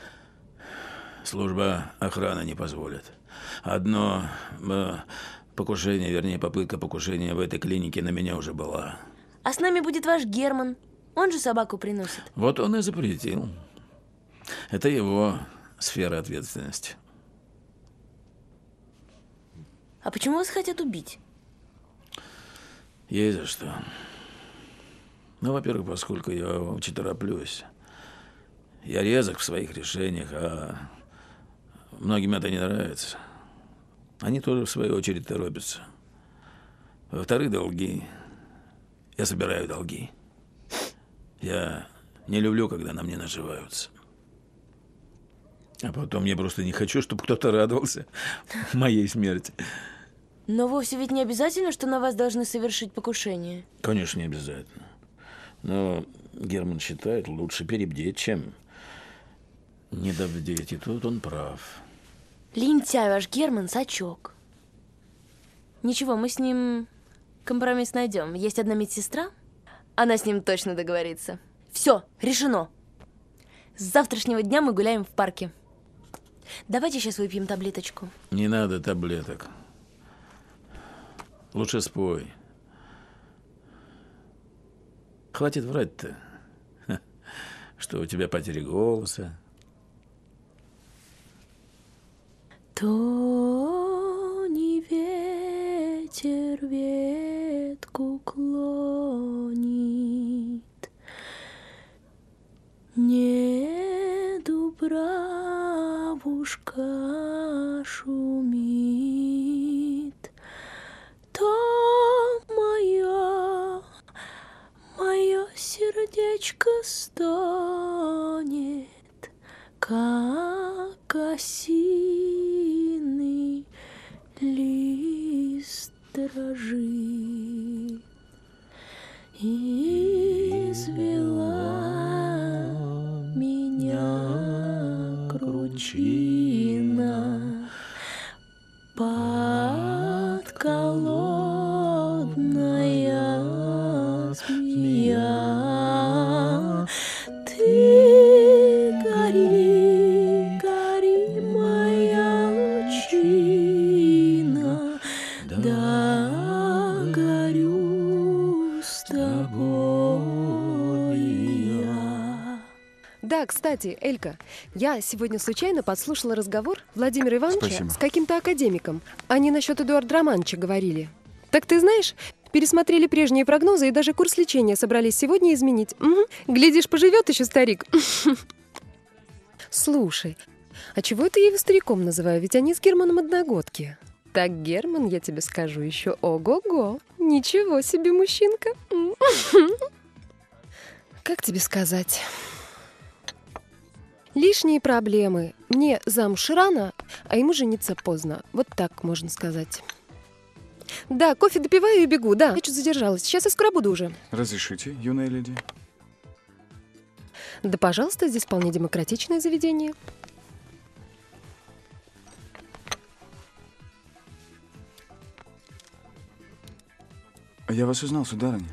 Служба охраны не позволит. Одно э, покушение, вернее, попытка покушения в этой клинике на меня уже была. А с нами будет ваш Герман. Он же собаку приносит. Вот он и запретил. Это его сфера ответственности. А почему вас хотят убить? Есть за что. Ну, во-первых, поскольку я очень тороплюсь. Я резок в своих решениях, а многим это не нравится. Они тоже, в свою очередь, торопятся. Во-вторых, долги. Я собираю долги. Я не люблю, когда на мне наживаются. А потом я просто не хочу, чтобы кто-то радовался моей смерти. Но вовсе ведь не обязательно, что на вас должны совершить покушение. Конечно, не обязательно. Но Герман считает, лучше перебдеть, чем недобдеть. И тут он прав. Лентяй ваш Герман, сачок. Ничего, мы с ним компромисс найдем. Есть одна медсестра, она с ним точно договорится. Все, решено. С завтрашнего дня мы гуляем в парке. Давайте сейчас выпьем таблеточку. Не надо таблеток. Лучше спой. Хватит врать-то, что у тебя потеря голоса. То не ветер ветку клонит, не дубравушка шумит, то моя, мое сердечко стонет, как осиный лист дрожит. Извела меня кручина подколодная змея. Ты гори, гори, моя лучина, да горю с тобой я. Да, кстати, Элька, я сегодня случайно подслушала разговор Владимира Ивановича Спасибо. с каким-то академиком. Они насчет Эдуарда Романовича говорили. Так ты знаешь, пересмотрели прежние прогнозы и даже курс лечения собрались сегодня изменить. Угу. Глядишь, поживет еще старик. Слушай, а чего это я его стариком называю? Ведь они с Германом одногодки. Так Герман, я тебе скажу, еще ого-го. Ничего себе мужчинка. Как тебе сказать? Лишние проблемы. Мне замуж рано, а ему жениться поздно. Вот так можно сказать. Да, кофе допиваю и бегу, да. Я чуть задержалась. Сейчас я скоро буду уже. Разрешите, юная леди? Да, пожалуйста, здесь вполне демократичное заведение. Я вас узнал, сударыня.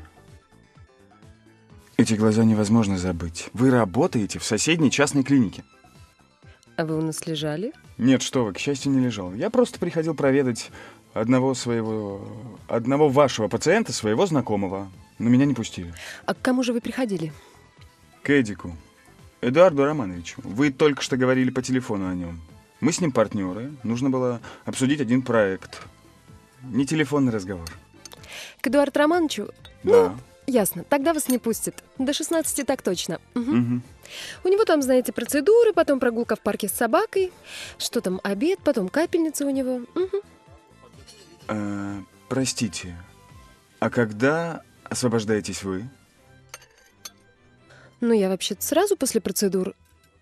Эти глаза невозможно забыть. Вы работаете в соседней частной клинике. А вы у нас лежали? Нет, что вы, к счастью, не лежал. Я просто приходил проведать одного своего... одного вашего пациента, своего знакомого. Но меня не пустили. А к кому же вы приходили? К Эдику. Эдуарду Романовичу. Вы только что говорили по телефону о нем. Мы с ним партнеры. Нужно было обсудить один проект. Не телефонный разговор. К Эдуарду Романовичу? Да. Ну, ясно. Тогда вас не пустят. До шестнадцати так точно. Угу. Угу. У него там, знаете, процедуры, потом прогулка в парке с собакой. Что там, обед, потом капельница у него. Угу. А, простите, а когда освобождаетесь вы? Ну, я вообще-то сразу после процедур.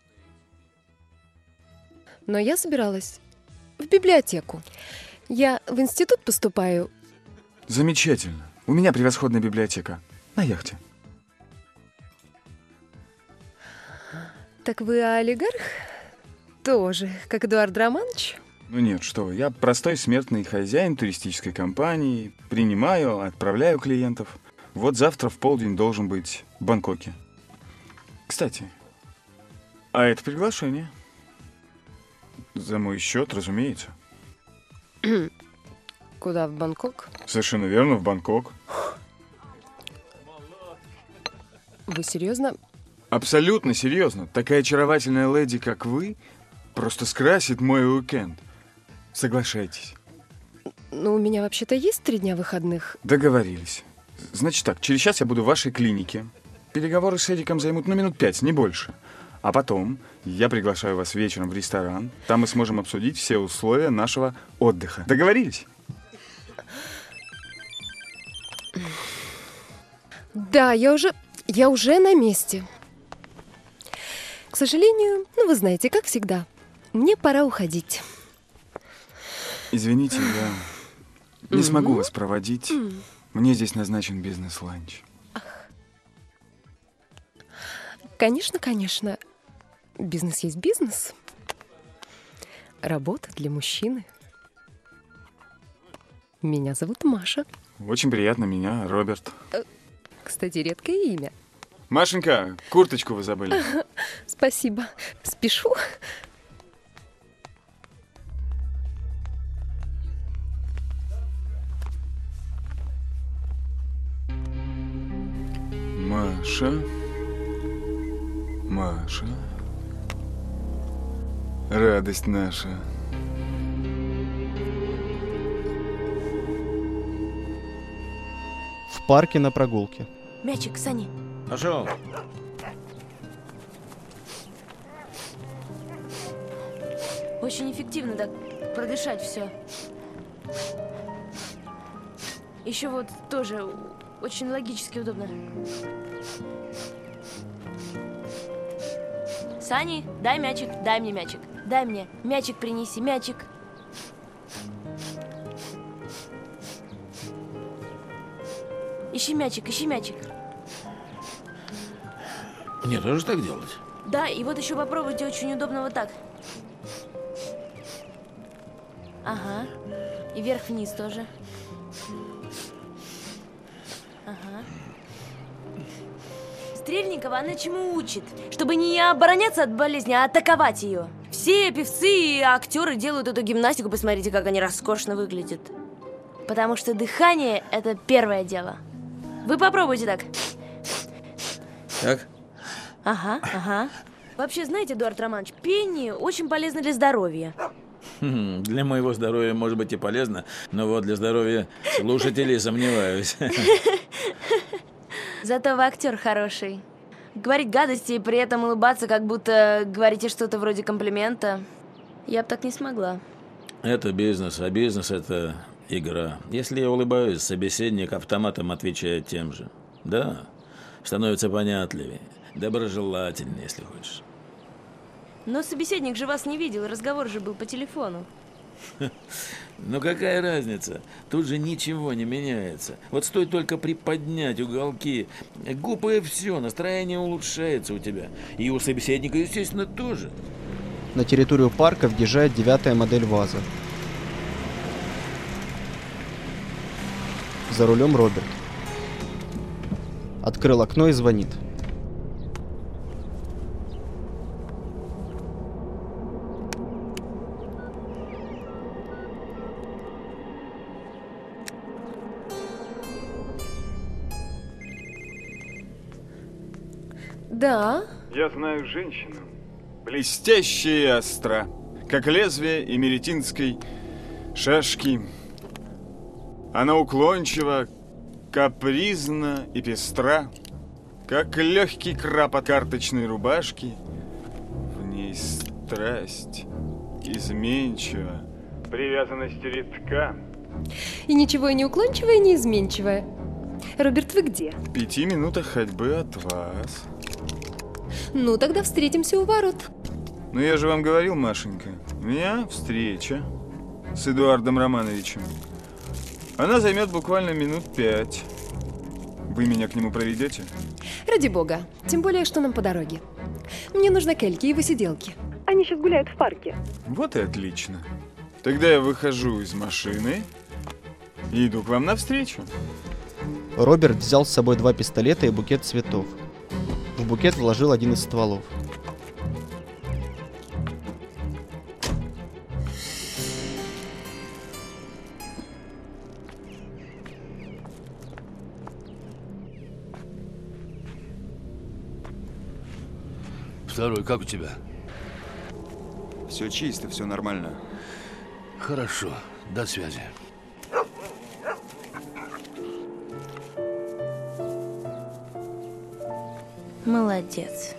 Но я собиралась в библиотеку. Я в институт поступаю. Замечательно. У меня превосходная библиотека. На яхте. Так вы олигарх? тоже, как Эдуард Романович? Ну нет, что вы, я простой смертный хозяин туристической компании, принимаю, отправляю клиентов. Вот завтра в полдень должен быть в Бангкоке. Кстати, а это приглашение? За мой счет, разумеется. Куда, в Бангкок? Совершенно верно, в Бангкок. Вы серьезно? Абсолютно серьезно. Такая очаровательная леди, как вы, просто скрасит мой уикенд. Соглашайтесь. Ну, у меня вообще-то есть три дня выходных. Договорились. Значит так, через час я буду в вашей клинике. Переговоры с Эдиком займут, ну, минут пять, не больше. А потом я приглашаю вас вечером в ресторан. Там мы сможем обсудить все условия нашего отдыха. Договорились? Да, я уже... Я уже на месте. К сожалению, ну, вы знаете, как всегда, мне пора уходить. Извините, я не смогу вас проводить. Мне здесь назначен бизнес-ланч. Конечно, конечно. Бизнес есть бизнес. Работа для мужчины. Меня зовут Маша. Очень приятно, меня Роберт. Кстати, редкое имя. Машенька, курточку вы забыли. Спасибо. Спешу. Маша. Маша. Радость наша. В парке на прогулке. Мячик, Сани. Пошел. Очень эффективно так продышать все. Еще вот тоже очень логически удобно. Сани, дай мячик, дай мне мячик. Дай мне. Мячик принеси, мячик. Ищи мячик, ищи мячик. Мне тоже так делать? Да, и вот еще попробуйте, очень удобно вот так. Ага. И вверх-вниз тоже. Ага. Стрельникова она чему учит? Чтобы не обороняться от болезни, а атаковать ее. Все певцы и актеры делают эту гимнастику, посмотрите, как они роскошно выглядят. Потому что дыхание – это первое дело. Вы попробуйте так. Так? Ага, ага. Вообще, знаете, Эдуард Романович, пение очень полезно для здоровья. Хм, для моего здоровья может быть и полезно, но вот для здоровья слушателей сомневаюсь. Зато вы актер хороший. Говорить гадости и при этом улыбаться, как будто говорите что-то вроде комплимента, я бы так не смогла. Это бизнес, а бизнес – это игра. Если я улыбаюсь, собеседник автоматом отвечает тем же. Да, становится понятливее, доброжелательнее, если хочешь. Но собеседник же вас не видел, разговор же был по телефону. Ну какая разница? Тут же ничего не меняется. Вот стоит только приподнять уголки губы, и все, настроение улучшается у тебя. И у собеседника, естественно, тоже. На территорию парка въезжает девятая модель ВАЗа. За рулем Роберт. Открыл окно и звонит. Да? Я знаю женщину, блестящая и остра, как лезвие эмеретинской шашки. Она уклончива, капризна и пестра, как легкий крап от карточной рубашки. В ней страсть изменчива, привязанность редка. И ничего и не уклончивое, и не изменчивое. Роберт, вы где? В пяти минутах ходьбы от вас. Ну, тогда встретимся у ворот. Ну, я же вам говорил, Машенька, у меня встреча с Эдуардом Романовичем. Она займет буквально минут пять. Вы меня к нему проведете? Ради бога. Тем более, что нам по дороге. Мне нужна кельки и высиделки. Они сейчас гуляют в парке. Вот и отлично. Тогда я выхожу из машины и иду к вам навстречу. Роберт взял с собой два пистолета и букет цветов. В букет вложил один из стволов. Второй, как у тебя? Все чисто, все нормально. Хорошо, до связи. Молодец.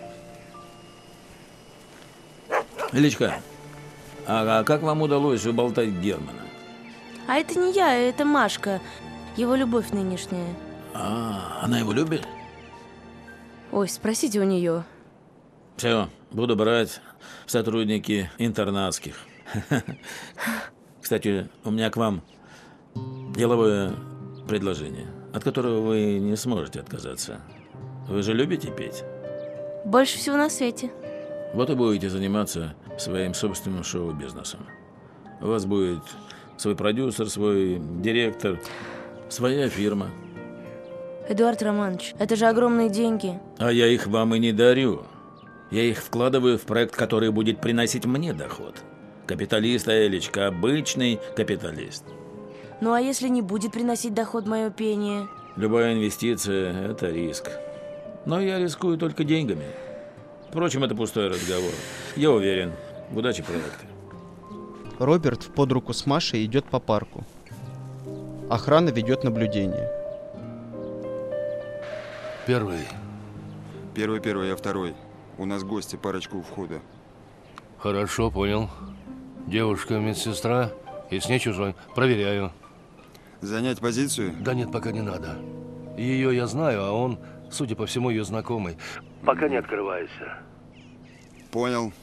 Илечка, а как вам удалось уболтать Германа? А это не я, это Машка. Его любовь нынешняя. А, она его любит? Ой, спросите у нее. Все, буду брать в сотрудники интернатских. Кстати, у меня к вам деловое предложение, от которого вы не сможете отказаться. Вы же любите петь? Больше всего на свете. Вот и будете заниматься своим собственным шоу-бизнесом. У вас будет свой продюсер, свой директор, своя фирма. Эдуард Романович, это же огромные деньги. А я их вам и не дарю. Я их вкладываю в проект, который будет приносить мне доход. Капиталист, Элечка, обычный капиталист. Ну а если не будет приносить доход мое пение? Любая инвестиция – это риск. Но я рискую только деньгами. Впрочем, это пустой разговор. Я уверен. Удачи проекта. Роберт под руку с Машей идет по парку. Охрана ведет наблюдение. Первый. Первый, первый, я второй. У нас гости, парочку у входа. Хорошо, понял. Девушка медсестра и с ней чужой. Проверяю. Занять позицию? Да нет, пока не надо. Ее я знаю, а он, судя по всему, ее знакомый. Пока не открывайся. Понял.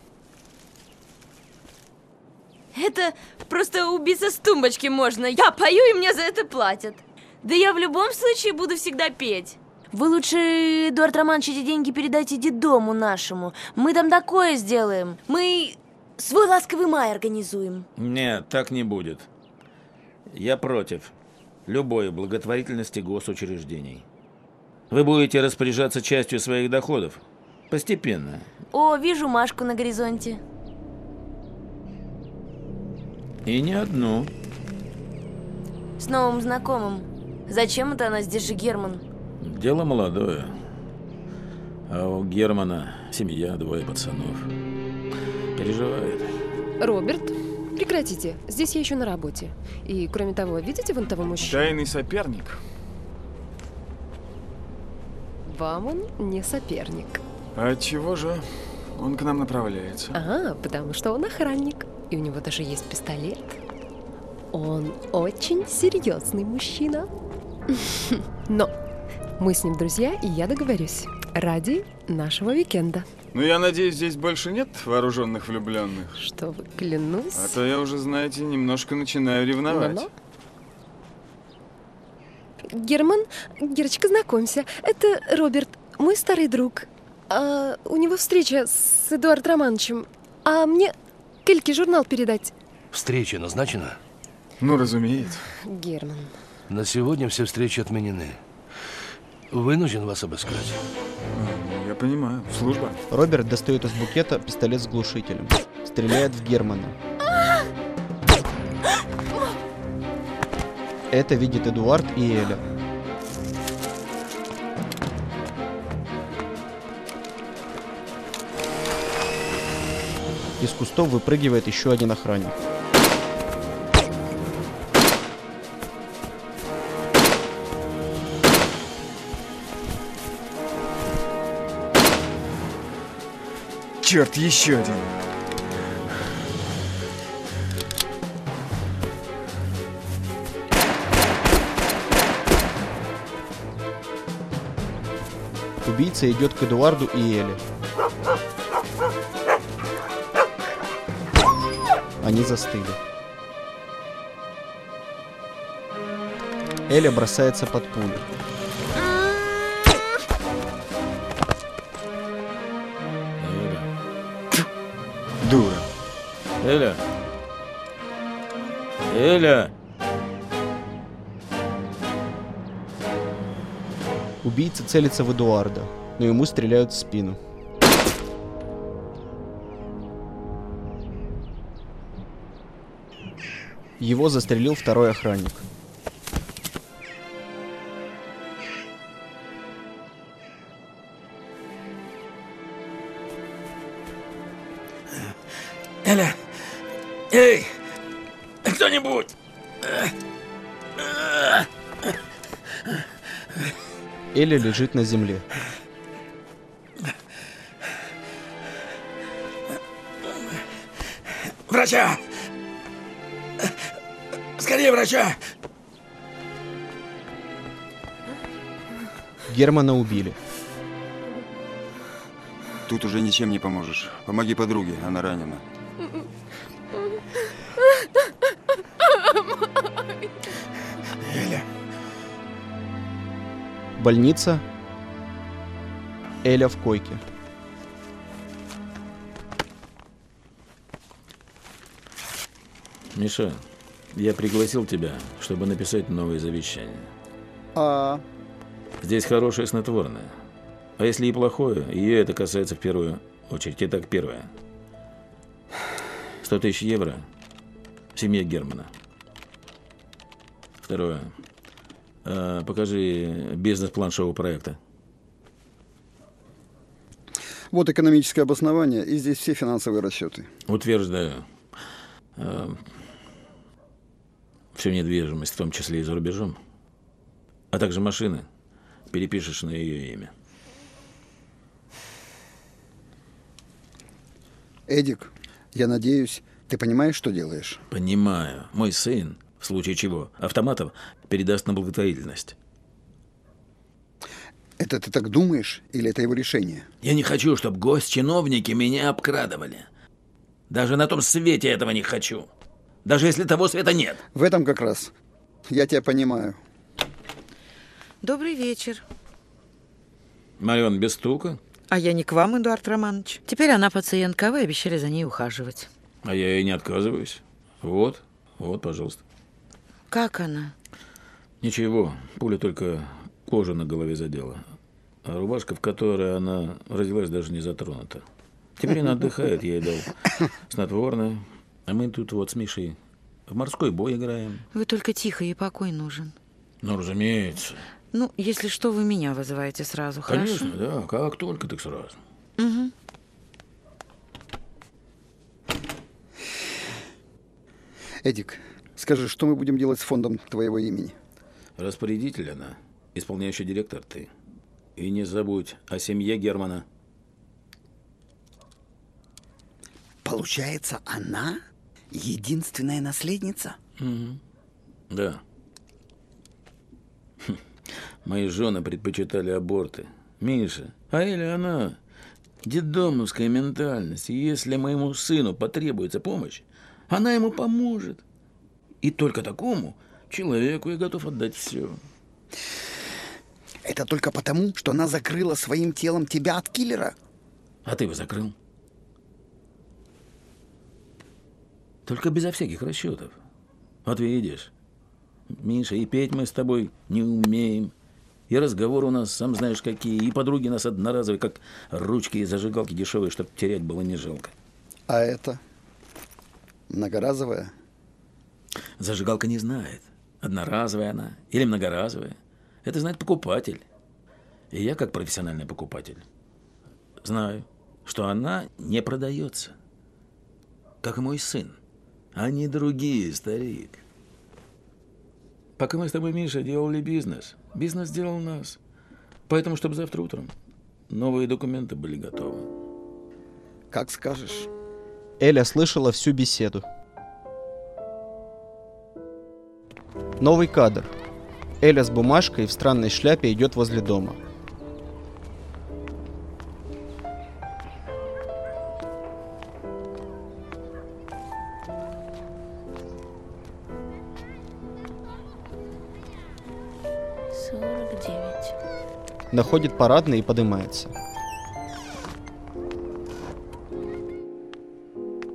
Это просто убиться с тумбочки можно. Я пою, и мне за это платят. Да я в любом случае буду всегда петь. Вы лучше, Эдуард Романович, эти деньги передайте детдому нашему. Мы там такое сделаем. Мы свой ласковый май организуем. Нет, так не будет. Я против любой благотворительности госучреждений. Вы будете распоряжаться частью своих доходов. Постепенно. О, вижу Машку на горизонте. И не одну. С новым знакомым. Зачем это она здесь же, Герман? Дело молодое. А у Германа семья, двое пацанов. Переживает. Роберт, прекратите. Здесь я еще на работе. И, кроме того, видите вон того мужчину? Тайный соперник. Вам он не соперник. А чего же он к нам направляется? Ага, потому что он охранник. И у него даже есть пистолет. Он очень серьезный мужчина. Но мы с ним друзья, и я договорюсь. Ради нашего уикенда. Ну, я надеюсь, здесь больше нет вооруженных влюбленных. Что вы, клянусь. А то я уже, знаете, немножко начинаю ревновать. Но-но. Герман, Герочка, знакомься. Это Роберт, мой старый друг. А, у него встреча с Эдуардом Романовичем. А мне к Эльке журнал передать. Встреча назначена? Ну, разумеется. Герман. На сегодня все встречи отменены. Вынужден вас обыскать. А, я понимаю. Служба. Роберт достает из букета пистолет с глушителем. Стреляет в Германа. Это видит Эдуард и Эля. Из кустов выпрыгивает еще один охранник. Черт, еще один. Убийца идет к Эдуарду и Эле. Они застыли. Эля бросается под пулю. Дура. Эля. Эля. Убийца целится в Эдуарда, но ему стреляют в спину. Его застрелил второй охранник. Эля! Эй! Кто-нибудь! Эля лежит на земле. Врача! Скорее врача! Германа убили. Тут уже ничем не поможешь. Помоги подруге, она ранена. Эля. Больница. Эля в койке. Миша, я пригласил тебя, чтобы написать новое завещание. А... Здесь хорошее снотворное. А если и плохое, ее это касается в первую очередь. Итак, первое. сто тысяч евро семье Германа. Второе. А, покажи бизнес-план шоу-проекта. Вот экономическое обоснование, и здесь все финансовые расчеты. Утверждаю. А, всю недвижимость, в том числе и за рубежом, а также машины, перепишешь на ее имя. Эдик, я надеюсь, ты понимаешь, что делаешь? Понимаю. Мой сын, в случае чего, автоматов передаст на благотворительность. Это ты так думаешь, или это его решение? Я не хочу, чтобы госчиновники меня обкрадывали. Даже на том свете этого не хочу. Даже если того света нет. В этом как раз. Я тебя понимаю. Добрый вечер. Марион, без стука? А я не к вам, Эдуард Романович. Теперь она пациентка, вы обещали за ней ухаживать. А я и не отказываюсь. Вот, вот, пожалуйста. Как она? Ничего, пуля только кожу на голове задела. А рубашка, в которой она родилась, даже не затронута. Теперь она отдыхает, я ей дал снотворное. А мы тут вот с Мишей в морской бой играем. Вы только тихо, ей покой нужен. Ну, разумеется. Ну, если что, вы меня вызываете сразу, Конечно, хорошо? да. Как только, так сразу. Угу. Эдик, скажи, что мы будем делать с фондом твоего имени? Распорядитель она, исполняющий директор ты. И не забудь о семье Германа. Получается, она единственная наследница? Угу. Да. Хм. Мои жены предпочитали аборты. Миша, а или она детдомовская ментальность. И если моему сыну потребуется помощь, она ему поможет. И только такому человеку я готов отдать все. Это только потому, что она закрыла своим телом тебя от киллера? А ты его закрыл? Только безо всяких расчетов. Вот видишь, Миша, и петь мы с тобой не умеем. И разговоры у нас, сам знаешь, какие. И подруги у нас одноразовые, как ручки и зажигалки дешевые, чтобы терять было не жалко. А это? Многоразовая? Зажигалка не знает, одноразовая она или многоразовая. Это знает покупатель. И я, как профессиональный покупатель, знаю, что она не продается. Как и мой сын. Они другие, старик. Пока мы с тобой, Миша, делали бизнес, бизнес делал нас. Поэтому, чтобы завтра утром новые документы были готовы. Как скажешь. Эля слышала всю беседу. Новый кадр. Эля с бумажкой в странной шляпе идет возле дома. сорок девять. Находит парадный и поднимается.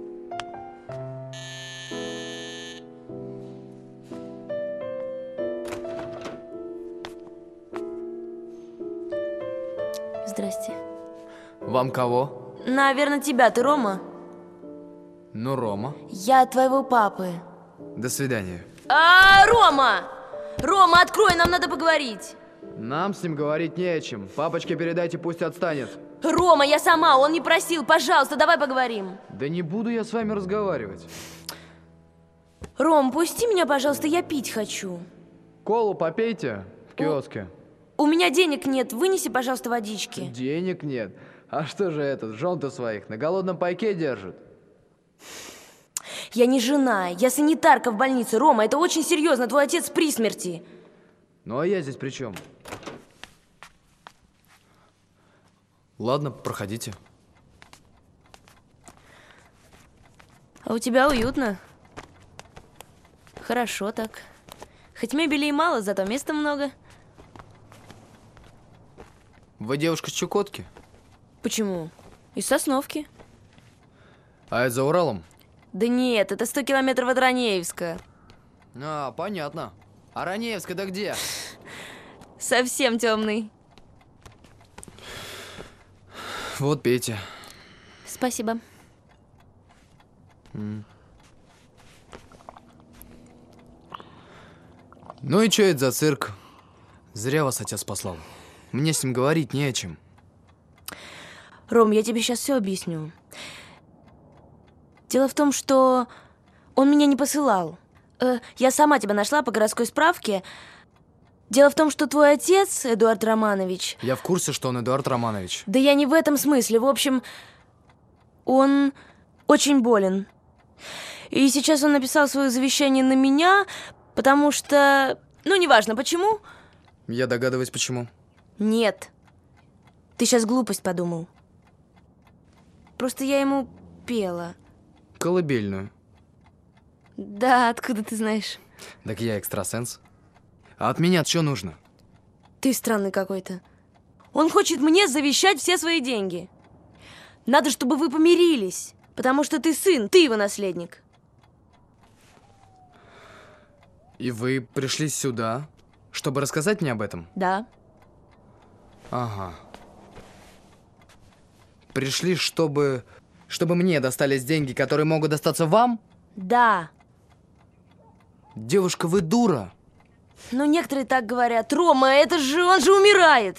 Здрасте. Вам кого? Наверное, тебя. Ты Рома? Ну, Рома. Я от твоего папы. До свидания. А, Рома! Рома, открой, нам надо поговорить. Нам с ним говорить не о чем. Папочке передайте, пусть отстанет. Рома, я сама, он не просил. Пожалуйста, давай поговорим. Да не буду я с вами разговаривать. Ром, пусти меня, пожалуйста, я пить хочу. Колу попейте в киоске. У меня денег нет, вынеси, пожалуйста, водички. Денег нет? А что же этот, жен-то своих на голодном пайке держит? Я не жена, я санитарка в больнице. Рома, это очень серьезно, твой отец при смерти. Ну а я здесь при чем? Ладно, проходите. А у тебя уютно. Хорошо так. Хоть мебели и мало, зато места много. Вы девушка с Чукотки? Почему? Из Сосновки. А это за Уралом? Да нет, это сто километров от Ранеевска. А, понятно. А Ранеевск это где? Совсем темный. Вот, пейте. Спасибо. М. Ну и что это за цирк? Зря вас отец послал. Мне с ним говорить не о чем. Ром, я тебе сейчас все объясню. Дело в том, что он меня не посылал. Э, я сама тебя нашла по городской справке. Дело в том, что твой отец, Эдуард Романович... Я в курсе, что он Эдуард Романович. Да я не в этом смысле. В общем, он очень болен. И сейчас он написал свое завещание на меня, потому что... Ну, неважно, почему. Я догадываюсь, почему. Нет. Ты сейчас глупость подумал. Просто я ему пела. Колыбельную. Да, откуда ты знаешь? Так я экстрасенс. А от меня что нужно? Ты странный какой-то. Он хочет мне завещать все свои деньги. Надо, чтобы вы помирились, потому что ты сын, ты его наследник. И вы пришли сюда, чтобы рассказать мне об этом? Да. Ага. Пришли, чтобы... Чтобы мне достались деньги, которые могут достаться вам? Да. Девушка, вы дура. Ну, некоторые так говорят. Рома, это же... Он же умирает.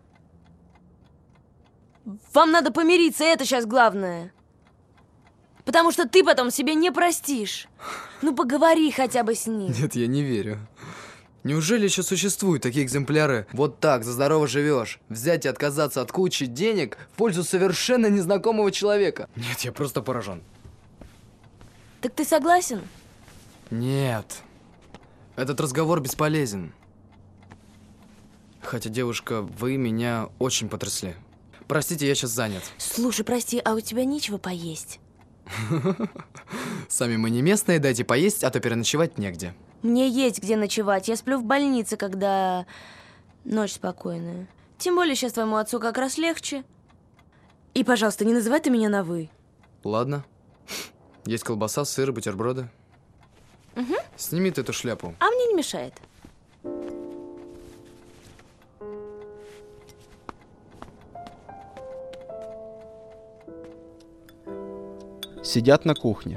Вам надо помириться, это сейчас главное. Потому что ты потом себе не простишь. Ну, поговори хотя бы с ним. Нет, я не верю. Неужели еще существуют такие экземпляры? Вот так, за здорово живешь. Взять и отказаться от кучи денег в пользу совершенно незнакомого человека. Нет, я просто поражен. Так ты согласен? Нет. Этот разговор бесполезен. Хотя, девушка, вы меня очень потрясли. Простите, я сейчас занят. Слушай, прости, а у тебя нечего поесть? Сами мы не местные, дайте поесть, а то переночевать негде. Мне есть где ночевать. Я сплю в больнице, когда ночь спокойная. Тем более сейчас твоему отцу как раз легче. И, пожалуйста, не называй ты меня на «вы». Ладно. Есть колбаса, сыр, бутерброды. Угу. Сними ты эту шляпу. А мне не мешает. Сидят на кухне.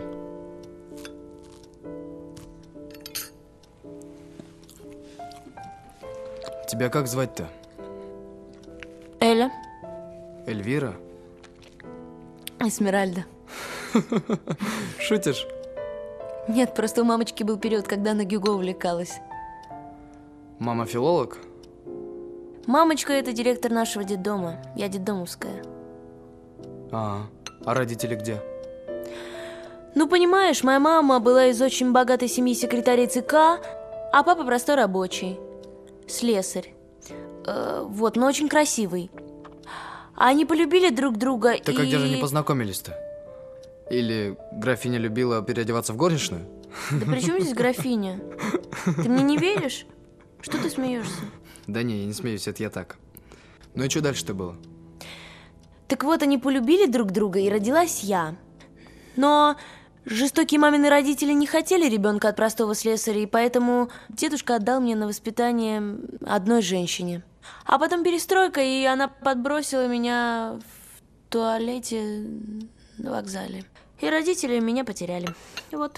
Тебя как звать-то? Эля. Эльвира? Эсмеральда. Шутишь? Нет, просто у мамочки был период, когда она Гюго увлекалась. Мама филолог? Мамочка – это директор нашего детдома. Я детдомовская. А, а родители где? Ну, понимаешь, моя мама была из очень богатой семьи секретарей ЦК, а папа простой рабочий. Слесарь. Э, вот, но очень красивый. Они полюбили друг друга. Так и... а где же они познакомились-то? Или графиня любила переодеваться в горничную? Да при чем здесь графиня? Ты мне не веришь? Что ты смеешься? Да не, я не смеюсь, это я так. Ну и что дальше-то было? Так вот, они полюбили друг друга, и родилась я. Но жестокие мамины родители не хотели ребенка от простого слесаря, и поэтому дедушка отдал мне на воспитание одной женщине. А потом перестройка, и она подбросила меня в туалете на вокзале. И родители меня потеряли. Вот.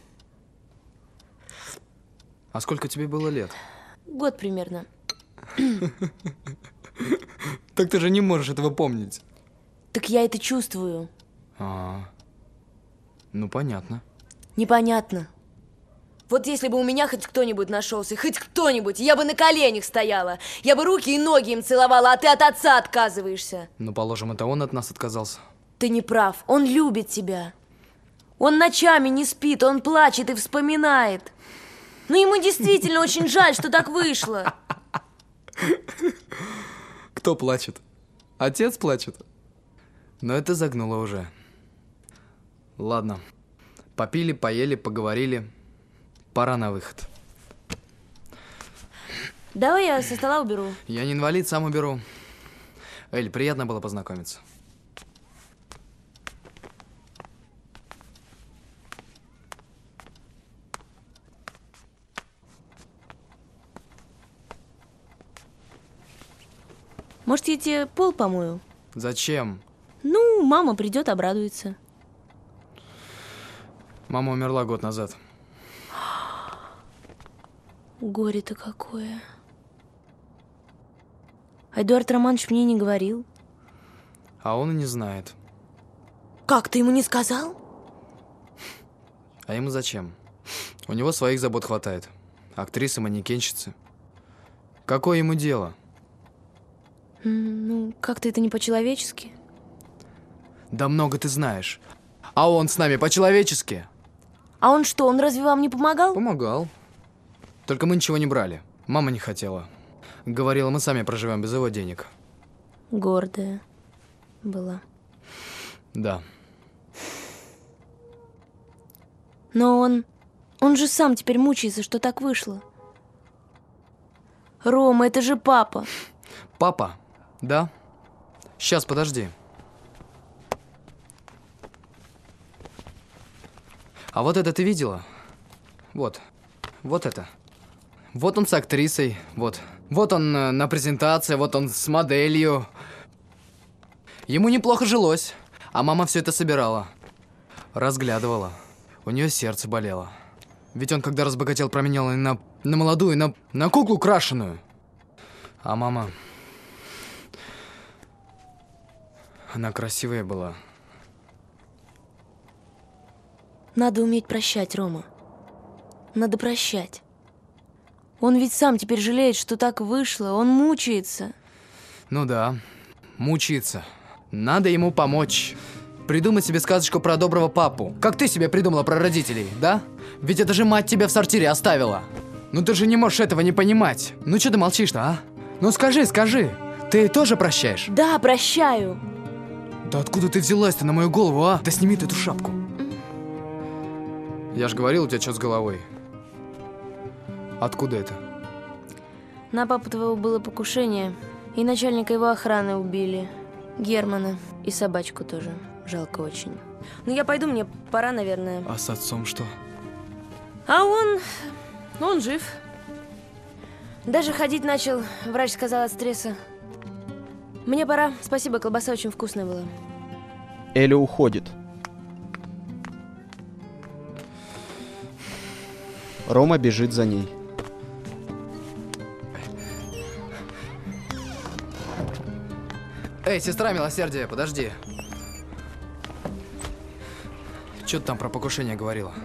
А сколько тебе было лет? Год примерно. Так ты же не можешь этого помнить. Так я это чувствую. А, ну понятно. Непонятно. Вот если бы у меня хоть кто-нибудь нашелся, хоть кто-нибудь, я бы на коленях стояла. Я бы руки и ноги им целовала, а ты от отца отказываешься. Ну, положим, это он от нас отказался. Ты не прав. Он любит тебя. Он ночами не спит, он плачет и вспоминает. Но ему действительно очень жаль, что так вышло. Кто плачет? Отец плачет? Но это загнуло уже. Ладно. Попили, поели, поговорили. Пора на выход. Давай я со стола уберу. Я не инвалид, сам уберу. Эль, приятно было познакомиться. Может, я тебе пол помою? Зачем? Ну, мама придет, обрадуется. Мама умерла год назад. Горе-то какое. А Эдуард Романович мне не говорил. А он и не знает. Как, ты ему не сказал? А ему зачем? У него своих забот хватает. Актрисы, манекенщицы. Какое ему дело? Ну, как-то это не по-человечески. Да много ты знаешь. А он с нами по-человечески. А он что, он разве вам не помогал? Помогал. Только мы ничего не брали. Мама не хотела. Говорила, мы сами проживем без его денег. Гордая была. Да. Но он... Он же сам теперь мучается, что так вышло. Рома, это же папа. Папа? Да? Сейчас, подожди. А вот это ты видела? Вот. Вот это. Вот он с актрисой. Вот. Вот он э, на презентации. Вот он с моделью. Ему неплохо жилось. А мама все это собирала. Разглядывала. У нее сердце болело. Ведь он, когда разбогател, променял и на, на молодую, и на, на куклу крашеную. А мама... Она красивая была. Надо уметь прощать, Рома. Надо прощать. Он ведь сам теперь жалеет, что так вышло. Он мучается. Ну да, мучается. Надо ему помочь. Придумать себе сказочку про доброго папу. Как ты себе придумала про родителей, да? Ведь это же мать тебя в сортире оставила. Ну ты же не можешь этого не понимать. Ну что ты молчишь-то, а? Ну скажи, скажи. Ты тоже прощаешь? Да, прощаю. Да откуда ты взялась-то на мою голову, а? Да сними ты эту шапку. Я же говорил, у тебя что с головой. Откуда это? На папу твоего было покушение, и начальника его охраны убили. Германа. И собачку тоже. Жалко очень. Ну я пойду, мне пора, наверное. А с отцом что? А он... он жив. Даже ходить начал, врач сказал, от стресса. Мне пора. Спасибо, колбаса очень вкусная была. Эля уходит. Рома бежит за ней. Эй, сестра милосердия, подожди. Что ты там про покушение говорила?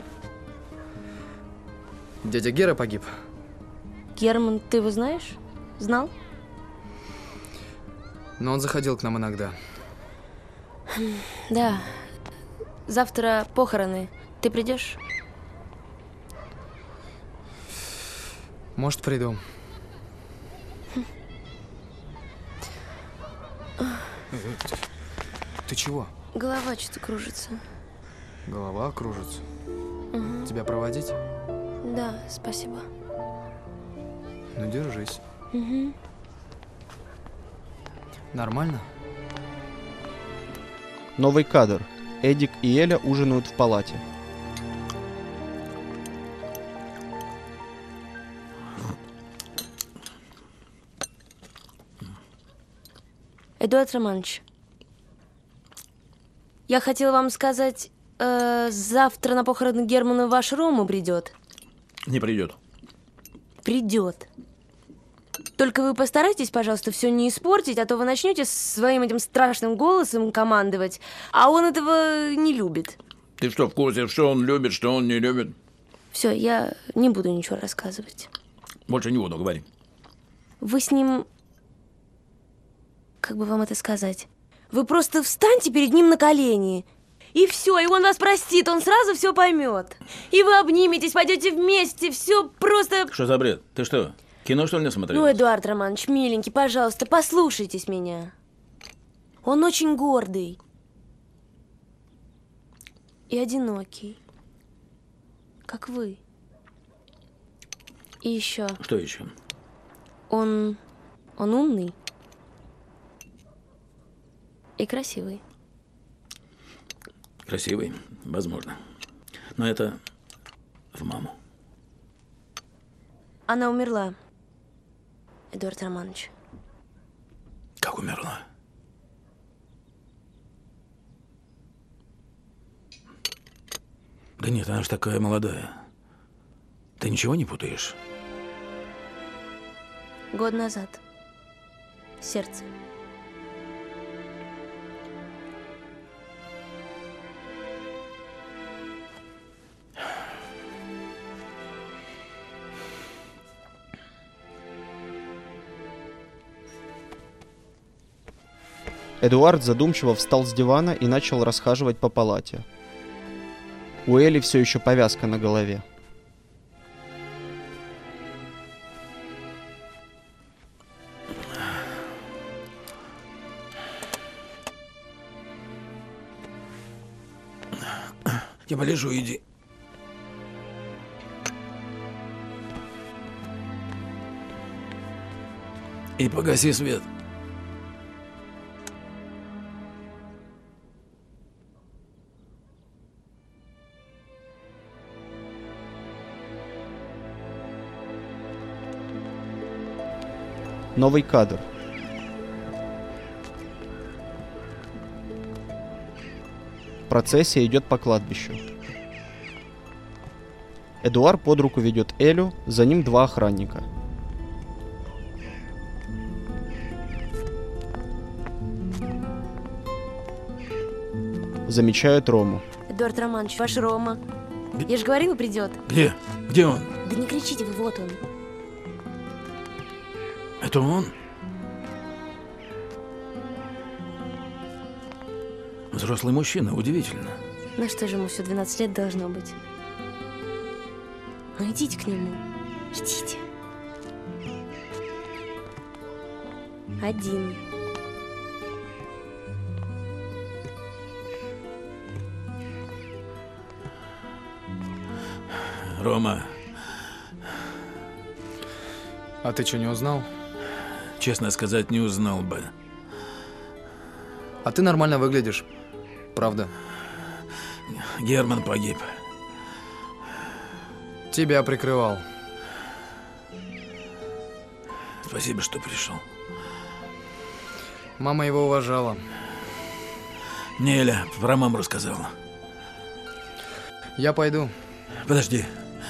Дядя Гера погиб. Герман, ты его знаешь? Знал? Но он заходил к нам иногда. Да. Завтра похороны. Ты придешь? Может, приду. Ты чего? Голова что-то кружится. Голова кружится. Угу. Тебя проводить? Да, спасибо. Ну, держись. Угу. Нормально? Новый кадр. Эдик и Эля ужинают в палате. Эдуард Романович, я хотела вам сказать, э, завтра на похороны Германа ваш Рома придет. Не придет. Придет. Только вы постарайтесь, пожалуйста, все не испортить, а то вы начнете своим этим страшным голосом командовать, а он этого не любит. Ты что, в курсе, что он любит, что он не любит? Все, я не буду ничего рассказывать. Больше не буду, говори. Вы с ним... Как бы вам это сказать? Вы просто встаньте перед ним на колени. И все, и он вас простит, он сразу все поймет. И вы обниметесь, пойдете вместе, все просто... Что за бред? Ты что, кино, что ли, не смотрел? Ну, Эдуард Романович, миленький, пожалуйста, послушайтесь меня. Он очень гордый. И одинокий. Как вы. И еще. Что еще? Он... Он умный. И красивый. Красивый, возможно. Но это в маму. Она умерла, Эдуард Романович. Как умерла? Да нет, она же такая молодая. Ты ничего не путаешь? Год назад. Сердце. Эдуард задумчиво встал с дивана и начал расхаживать по палате. У Элли все еще повязка на голове. Я полежу, иди. И погаси свет. Новый кадр. Процессия идет по кладбищу. Эдуард под руку ведет Элю, за ним два охранника. Замечают Рому. Эдуард Романович, ваш Рома. Я же говорила, придет. Где? Где он? Да не кричите вы, вот он. Это он? Взрослый мужчина, удивительно. Ну что же, ему все двенадцать лет должно быть. Ну идите к нему. Идите. Один. Рома. А ты что, не узнал? Честно сказать, не узнал бы. А ты нормально выглядишь. Правда. Герман погиб. Тебя прикрывал. Спасибо, что пришел. Мама его уважала. Неля про маму рассказала. Я пойду. Подожди.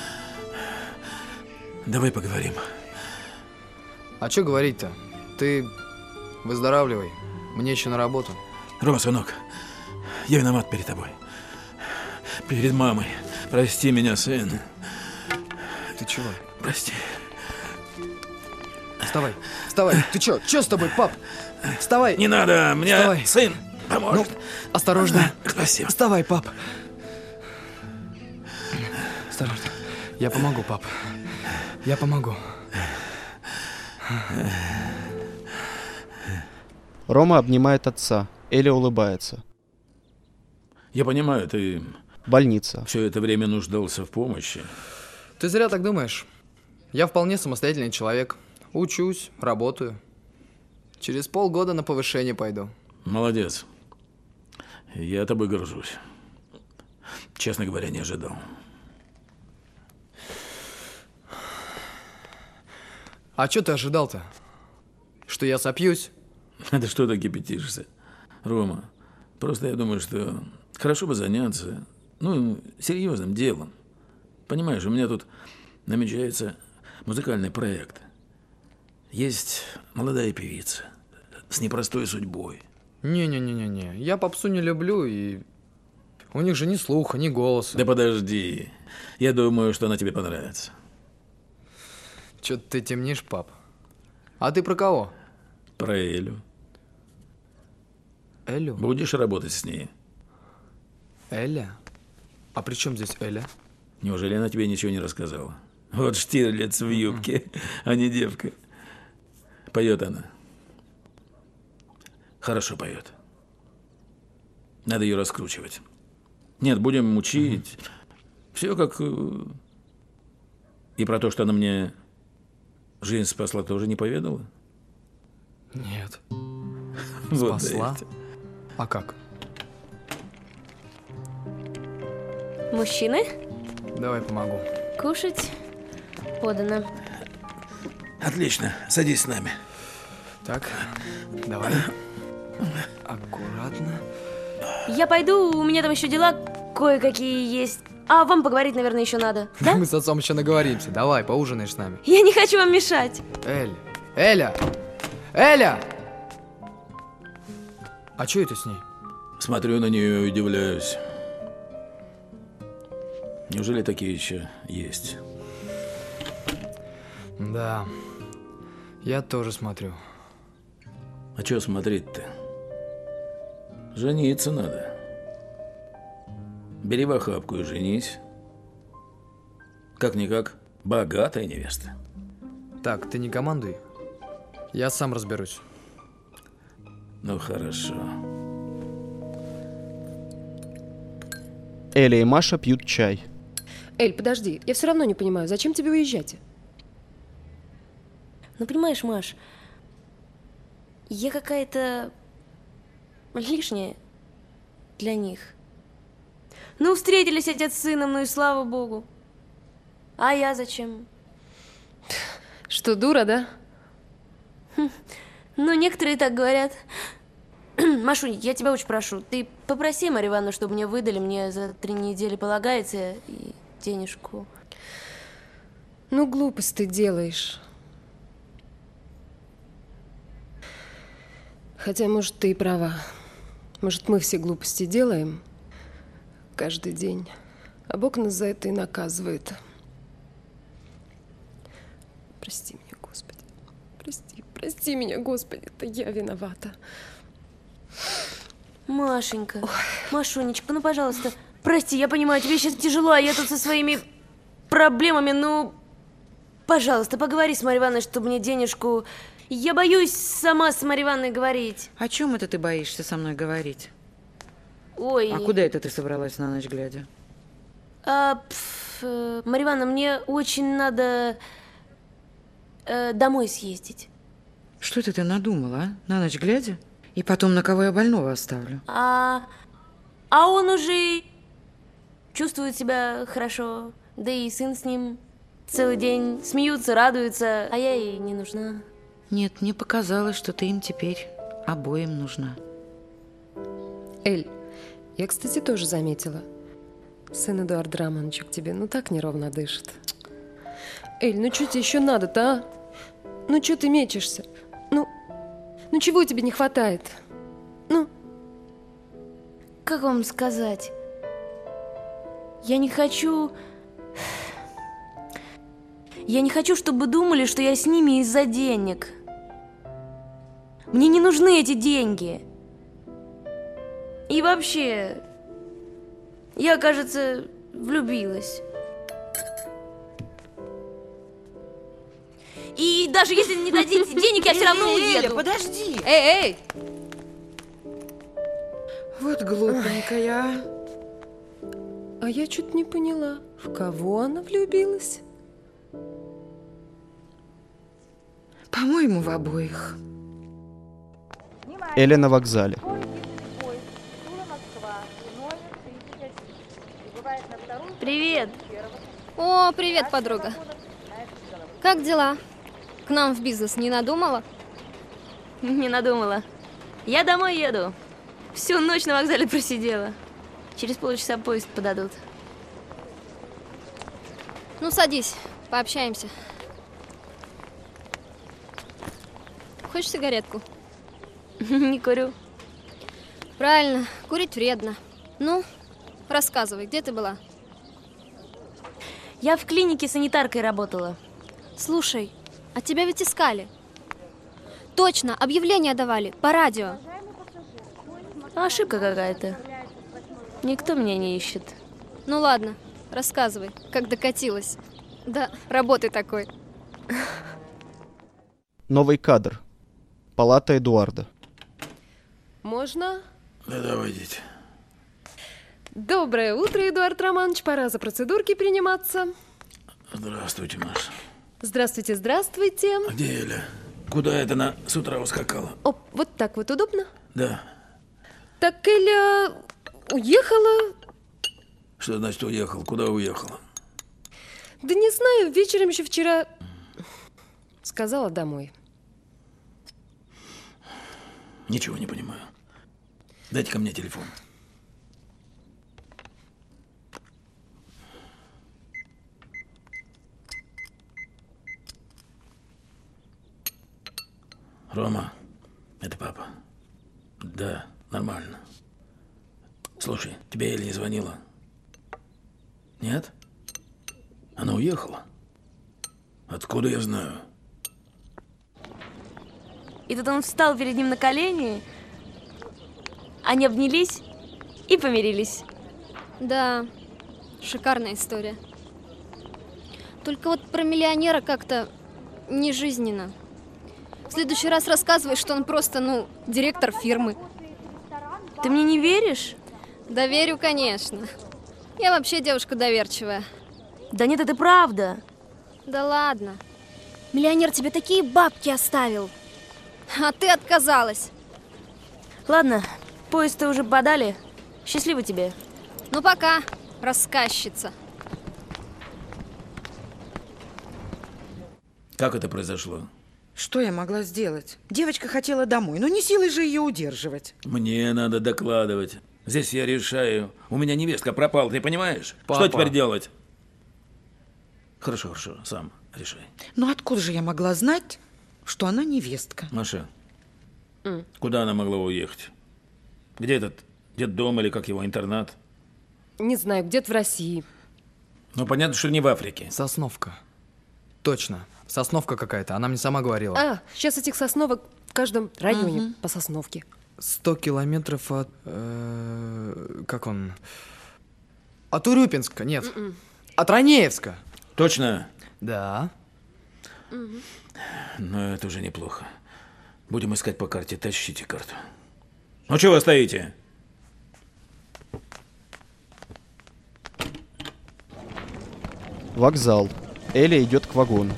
Давай поговорим. А что говорить-то? Ты выздоравливай. Мне еще на работу. Рома, сынок, я виноват перед тобой. Перед мамой. Прости меня, сын. Ты чего? Прости. Вставай, вставай. Ты чё? Чё с тобой, пап? Вставай. Не надо, мне Вставай. сын поможет. Ну, осторожно. Спасибо. Вставай, пап. Осторожно. Я помогу, пап. Я помогу. Рома обнимает отца. Эля улыбается. Я понимаю, ты... Больница. Все это время нуждался в помощи. Ты зря так думаешь. Я вполне самостоятельный человек. Учусь, работаю. Через полгода на повышение пойду. Молодец. Я тобой горжусь. Честно говоря, не ожидал. А что ты ожидал-то? Что я сопьюсь? Да что ты кипятишься? Рома, просто я думаю, что хорошо бы заняться, ну, серьезным делом. Понимаешь, у меня тут намечается музыкальный проект. Есть молодая певица с непростой судьбой. Не-не-не-не-не, я попсу не люблю, и у них же ни слуха, ни голоса. Да подожди, я думаю, что она тебе понравится. Чё-то ты темнишь, пап. А ты про кого? Про Элю. Элю? Будешь работать с ней? Эля? А при чем здесь Эля? Неужели она тебе ничего не рассказала? Вот Штирлиц в юбке, а не девка. Поет она. Хорошо поет. Надо ее раскручивать. Нет, будем учить. Все как... И про то, что она мне жизнь спасла, тоже не поведала? Нет. Вот Спасла? это. А как? Мужчины, Давай помогу. кушать подано. Отлично, садись с нами. Так, давай. Аккуратно. Я пойду, у меня там еще дела кое-какие есть. А вам поговорить, наверное, еще надо, да? Мы с отцом еще наговоримся. Давай, поужинаешь с нами. Я не хочу вам мешать. Эля! Эля! Эля! А что это с ней? Смотрю на нее и удивляюсь. Неужели такие еще есть? Да, я тоже смотрю. А что смотреть-то? Жениться надо. Бери в охапку и женись. Как-никак, богатая невеста. Так, ты не командуй. Я сам разберусь. Ну, хорошо. Эля и Маша пьют чай. Эль, подожди, я все равно не понимаю, зачем тебе уезжать? Ну, понимаешь, Маш, я какая-то лишняя для них. Ну, встретились отец с сыном, ну и слава богу. А я зачем? Что, дура, да? Хм, ну, некоторые так говорят. Машунь, я тебя очень прошу, ты попроси Марию Ивановну, чтобы мне выдали, мне за три недели полагается, и денежку. Ну, глупость ты делаешь. Хотя, может, ты и права. Может, мы все глупости делаем каждый день, а Бог нас за это и наказывает. Прости меня, Господи. Прости, прости меня, Господи, это я виновата. Машенька, Ой. Машунечка, ну, пожалуйста, прости, я понимаю, тебе сейчас тяжело, а я тут со своими проблемами, ну, пожалуйста, поговори с Марьей Ивановной, чтобы мне денежку... Я боюсь сама с Марьей Ивановной говорить. О чем это ты боишься со мной говорить? Ой. А куда это ты собралась на ночь глядя? А, пф, э, Марья Ивановна, мне очень надо э, домой съездить. Что это ты надумала, а? На ночь глядя? И потом на кого я больного оставлю? А, а он уже чувствует себя хорошо, да и сын с ним целый день смеются, радуются, а я ей не нужна. Нет, мне показалось, что ты им теперь обоим нужна. Эль, я, кстати, тоже заметила. Сын Эдуарда Романовича к тебе ну так неровно дышит. Эль, ну что тебе еще надо-то, а? Ну что ты мечешься? Ну, ну чего тебе не хватает? Ну? Как вам сказать? Я не хочу... Я не хочу, чтобы думали, что я с ними из-за денег. Мне не нужны эти деньги. И вообще, я, кажется, влюбилась. И даже если не дадите денег, я все равно уеду. Эля, подожди. Эй, эй! Вот глупенькая. А я что-то не поняла, в кого она влюбилась? По-моему, в обоих. Эля на вокзале. Привет. О, привет, подруга. Как дела? К нам в бизнес не надумала? Не надумала. Я домой еду. Всю ночь на вокзале просидела. Через полчаса поезд подадут. Ну, садись, пообщаемся. Хочешь сигаретку? Не курю. Правильно, курить вредно. Ну, рассказывай, где ты была? Я в клинике санитаркой работала. Слушай, а тебя ведь искали. Точно, объявления давали по радио. Ошибка какая-то. Никто меня не ищет. Ну ладно, рассказывай, как докатилась. Да, работы такой. Новый кадр. Палата Эдуарда. Можно? Да давайте. Доброе утро, Эдуард Романович. Пора за процедурки приниматься. Здравствуйте, Маша. Здравствуйте, здравствуйте. А где Эля? Куда это она с утра ускакала? О, вот так вот удобно? Да. Так Эля уехала. Что значит уехал? Куда уехала? Да не знаю, вечером еще вчера сказала домой. Ничего не понимаю. Дайте ко мне телефон. Рома, это папа. Да, нормально. Слушай, тебе Эля не звонила? Нет? Она уехала? Откуда я знаю? И тут он встал перед ним на колени. Они обнялись и помирились. Да, шикарная история. Только вот про миллионера как-то не жизненно. В следующий раз рассказывай, что он просто, ну, директор фирмы. Ты мне не веришь? Да верю, конечно. Я вообще девушка доверчивая. Да нет, это правда. Да ладно. Миллионер тебе такие бабки оставил. А ты отказалась. Ладно, поезд-то уже подали. Счастливо тебе. Ну пока, рассказчица. Как это произошло? Что я могла сделать? Девочка хотела домой, но не силой же ее удерживать. Мне надо докладывать. Здесь я решаю. У меня невестка пропала, ты понимаешь? Папа. Что теперь делать? Хорошо, хорошо, сам решай. Но откуда же я могла знать, что она невестка? Маша, Mm. куда она могла уехать? Где этот детдом или как его, интернат? Не знаю, где-то в России. Ну, понятно, что не в Африке. Сосновка. Точно. Сосновка какая-то, она мне сама говорила. А, сейчас этих сосновок в каждом районе Мгм. по сосновке. Сто километров от... э, как он? От Урюпинска, нет. М-м. От Ранеевска. Точно? Да. Мгм. Но это уже неплохо. Будем искать по карте. Тащите карту. Ну, чего вы стоите? Вокзал. Эля идет к вагону.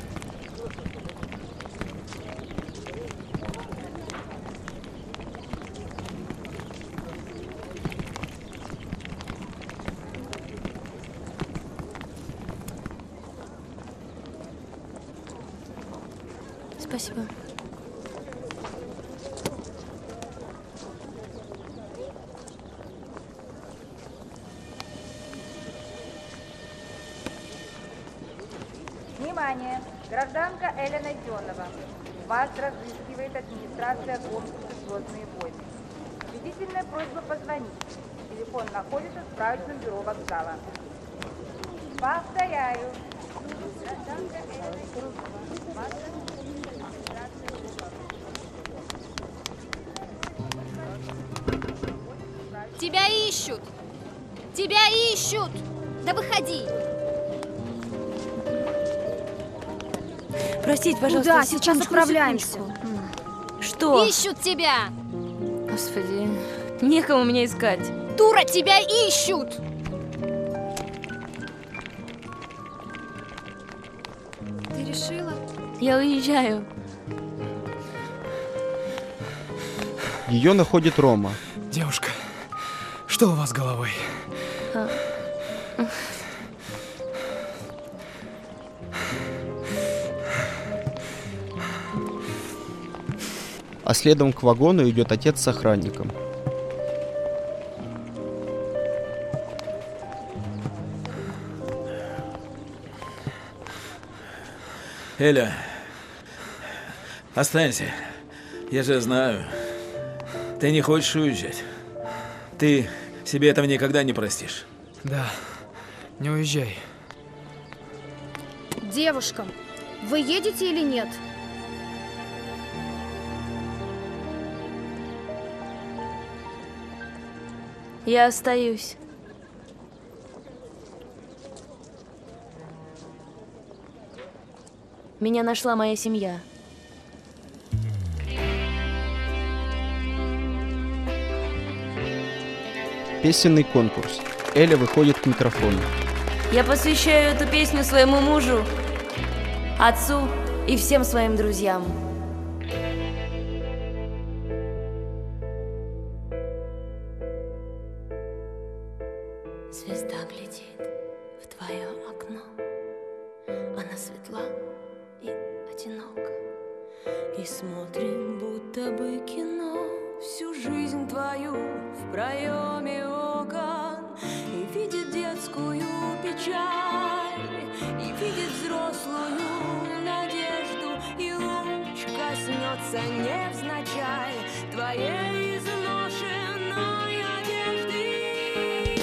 Спасибо. Внимание! Гражданка Эля Найденова. Вас разыскивает администрация конкурса «Звездные войны». Убедительная просьба позвонить. Телефон находится в справочном бюро вокзала. Повторяю. Гражданка Эля Найденова. Вас разыскивает администрация Тебя ищут! Тебя ищут! Да выходи! Простите, пожалуйста. Куда? секундочку, Сейчас отправляемся. секундочку. Что? Ищут тебя! Господи, некому меня искать. Дура, тебя ищут! Ты решила? Я уезжаю. Ее находит Рома. Девушка, что у вас с головой? А. а следом к вагону идет отец с охранником. Эля, останься. Я же знаю, ты не хочешь уезжать. Ты себе этого никогда не простишь. Да, не уезжай. Девушка, вы едете или нет? Я остаюсь. Меня нашла моя семья. Песенный конкурс. Эля выходит к микрофону. Я посвящаю эту песню своему мужу, отцу и всем своим друзьям. Звезда глядит в твое окно. Она светла и одинока. И смотрим, будто бы кино, всю жизнь твою в проеме окон. И видит детскую печаль, и видит взрослую надежду. И луч коснется невзначай твоей изношенной одежды.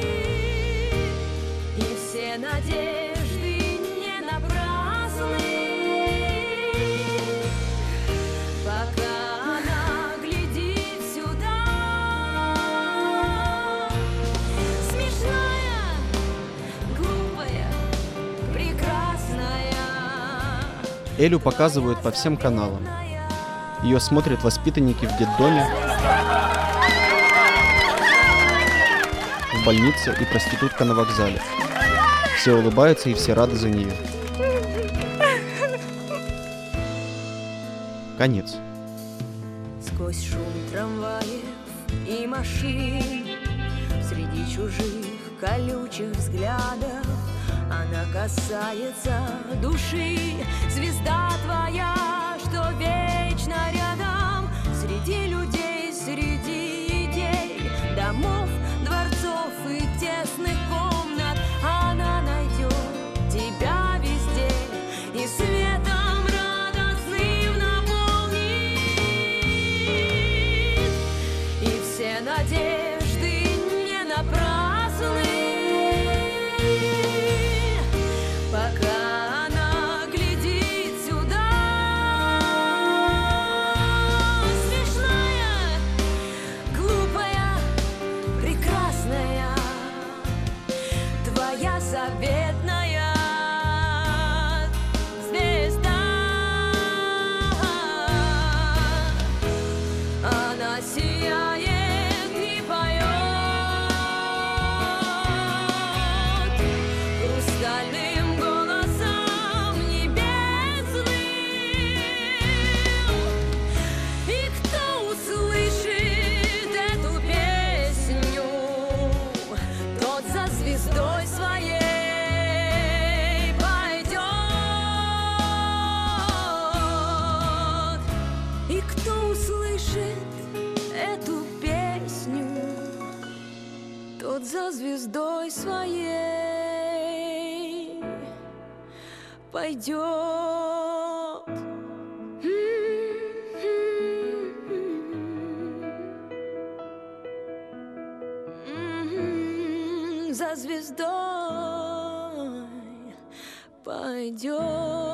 И все надежды не напрасны, пока она глядит сюда. Смешная, глупая, прекрасная. Элю показывают по всем каналам. Ее смотрят воспитанники в детдоме, в больнице и проститутка на вокзале. Все улыбаются и все рады за нее. Конец. Сквозь шум трамваев и машин, среди чужих колючих взглядов, она касается души. Звезда твоя, что вечно рядом, среди людей, среди идей, домов, дворцов и тесных комнат. Она найдет тебя везде и светом радостным наполнит. И все надежды не напрасны, пока она глядит сюда. Смешная, глупая, прекрасная, твоя заветная звезда. Она сияет и поет хрустальным голосом небесным. И кто услышит эту песню, тот за звездой своей пойдет. И кто услышит эту песню, тот за звездой своей пойдет. За звездой пойдет.